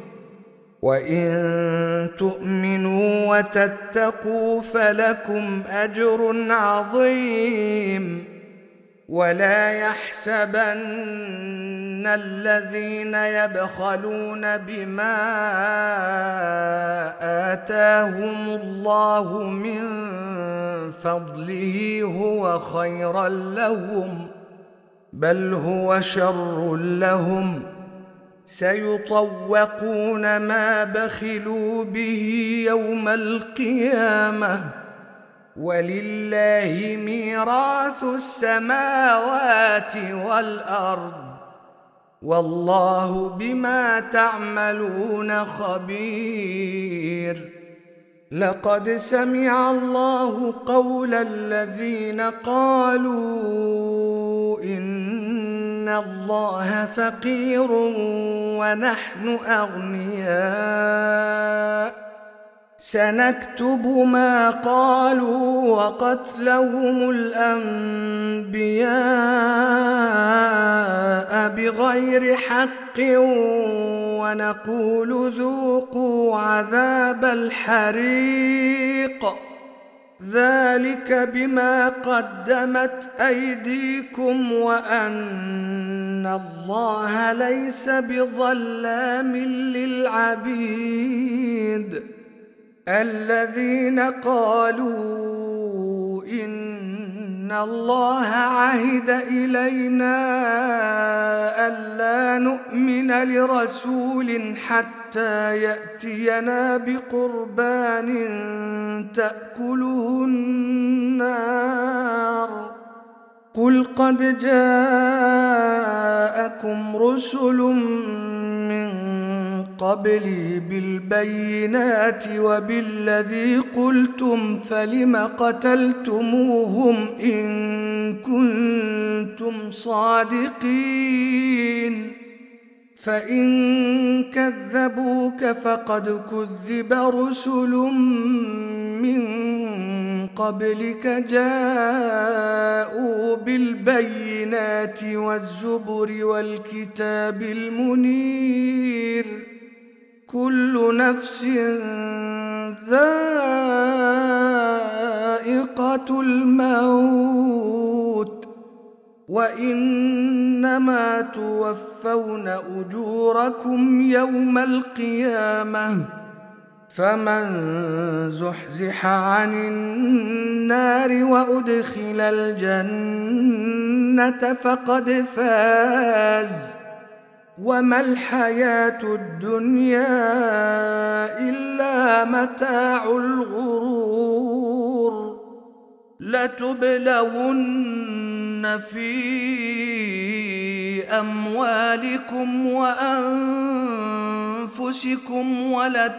وإن تؤمنوا وتتقوا فلكم أجر عظيم ولا يحسبن الذين يبخلون بما آتاهم الله من فضله هو خيرا لهم بل هو شر لهم سيطوقون ما بخلوا به يوم القيامة ولله ميراث السماوات والأرض والله بما تعملون خبير لقد سمع الله قول الذين قالوا إن الله فقير ونحن أغنياء سنكتب ما قالوا وقتلهم الأنبياء بغير حق ونقول ذوقوا عذاب الحريق ذلك بما قدمت أيديكم وأن الله ليس بظلام للعبيد الذين قالوا إن الله عهد إلينا ألا نؤمن لرسول حتى يأتينا بقربان تأكله النار قل قد جاءكم رسل من قبلي بالبينات وبالذي قلتم فلم قتلتموهم إن كنتم صادقين فإن كذبوك فقد كذب رسل من قبلك جاءوا بالبينات والزبر والكتاب المنير كل نفس ذائقة الموت وإنما توفون أجوركم يوم القيامة فمن زحزح عن النار وأدخل الجنة فقد فاز وما الحياة الدنيا إلا متاع الغرور لتبلون في أموالكم وأنفسكم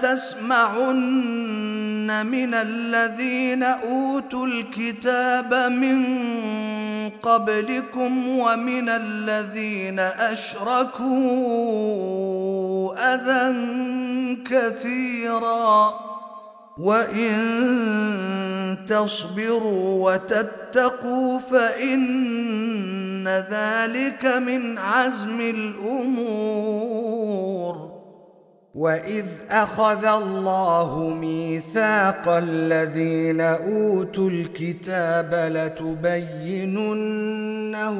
ولتسمعن من الذين أوتوا الكتاب من قبلكم ومن الذين أشركوا أذى كثيرا وإن تصبروا وتتقوا فإن ذلك من عزم الأمور وإذ أخذ الله ميثاق الذين أوتوا الكتاب لتبيننه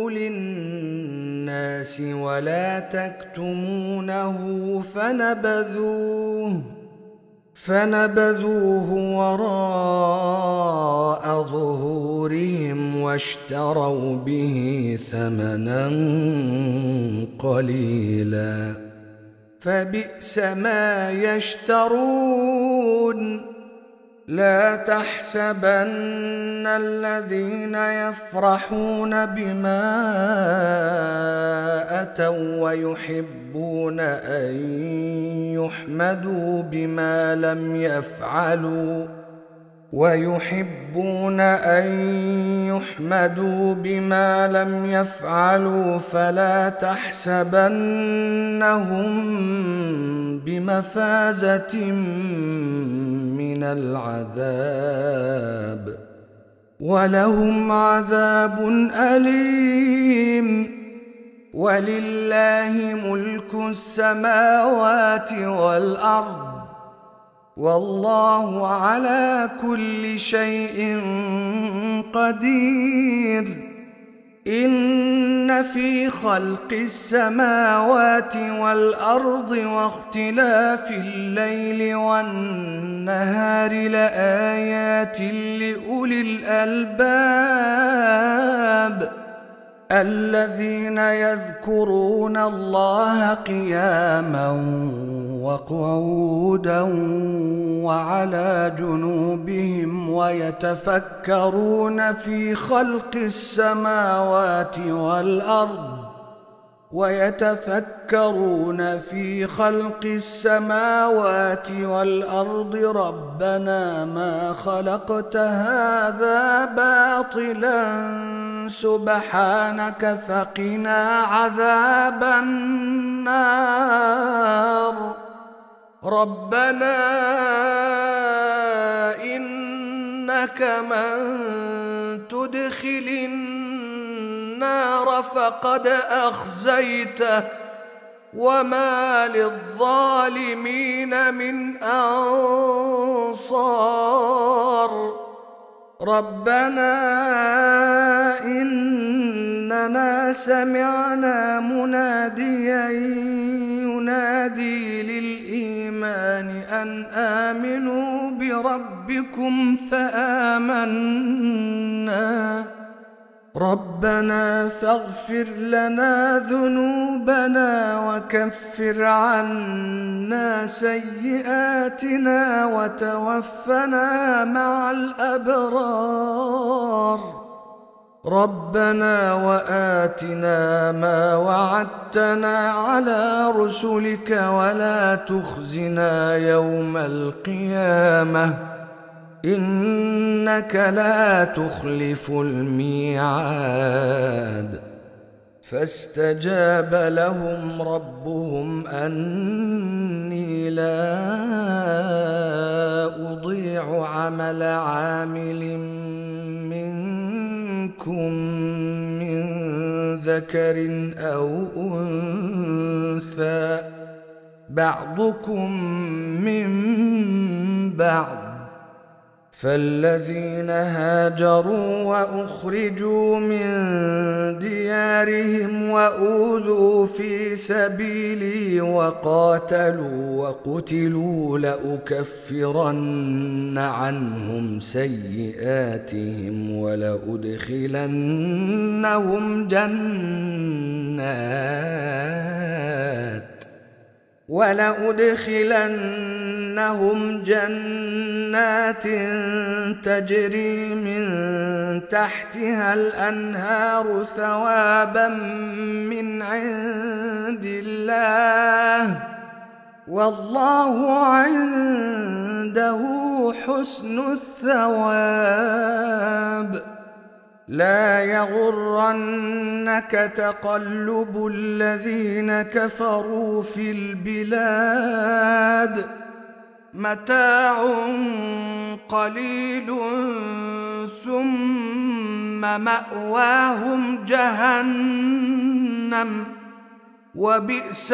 للناس ولا تكتمونه فنبذوه وراء ظهورهم واشتروا به ثمنا قليلا فبئس ما يشترون لا تحسبن الذين يفرحون بما أتوا ويحبون أن يحمدوا بما لم يفعلوا فلا تحسبنهم بمفازة من العذاب ولهم عذاب أليم ولله ملك السماوات والأرض والله على كل شيء قدير إن في خلق السماوات والأرض واختلاف الليل والنهار لآيات لأولي الألباب الذين يذكرون الله قياما وقعودا وعلى جنوبهم ويتفكرون في خلق السماوات والأرض ربنا ما خلقت هذا باطلا سبحانك فقنا عذاب النار ربنا إنك من تدخل النار فقد أخزيته وما للظالمين من أنصار ربنا إننا سمعنا مناديا ينادي للإيمان أن آمنوا بربكم فآمنا ربنا فاغفر لنا ذنوبنا وكفر عنا سيئاتنا وتوفنا مع الأبرار ربنا وآتنا ما وعدتنا على رسلك ولا تخزنا يوم القيامة إنك لا تخلف الميعاد فاستجاب لهم ربهم أني لا أضيع عمل عامل منكم من ذكر أو أنثى بعضكم من بعض فالذين هاجروا وأخرجوا من ديارهم وأوذوا في سبيلي وقاتلوا وقتلوا لأكفرن عنهم سيئاتهم ولأدخلنهم جنات تجري من تحتها الأنهار ثوابا من عند الله والله عنده حسن الثواب لا يغرنك تقلب الذين كفروا في البلاد متاع قليل ثم مأواهم جهنم وبئس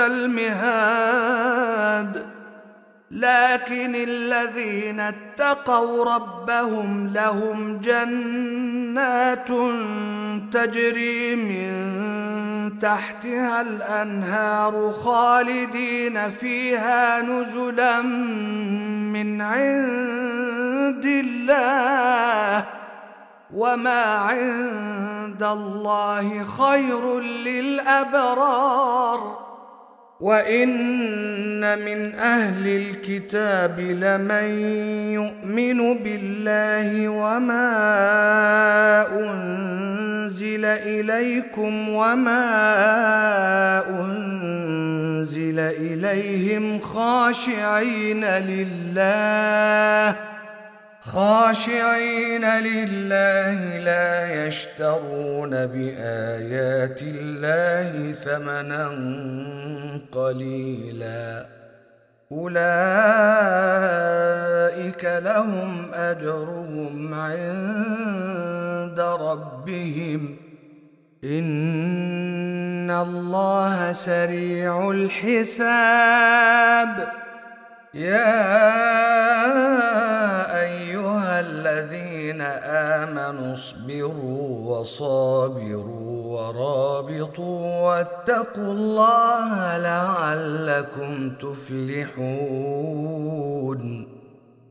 المهاد لكن الذين اتقوا ربهم لهم جنات تجري من تحتها الأنهار خالدين فيها نزلا من عند الله وما عند الله خير للأبرار وإن من أهل الكتاب لمن يؤمن بالله وما أنزل إليكم وما أنزل إليهم خاشعين لله لا يشترون بآيات الله ثمنا قليلا أولئك لهم أجرهم عند ربهم إن الله سريع الحساب يا أيها الذين آمنوا اصبروا وصابروا ورابطوا واتقوا الله لعلكم تفلحون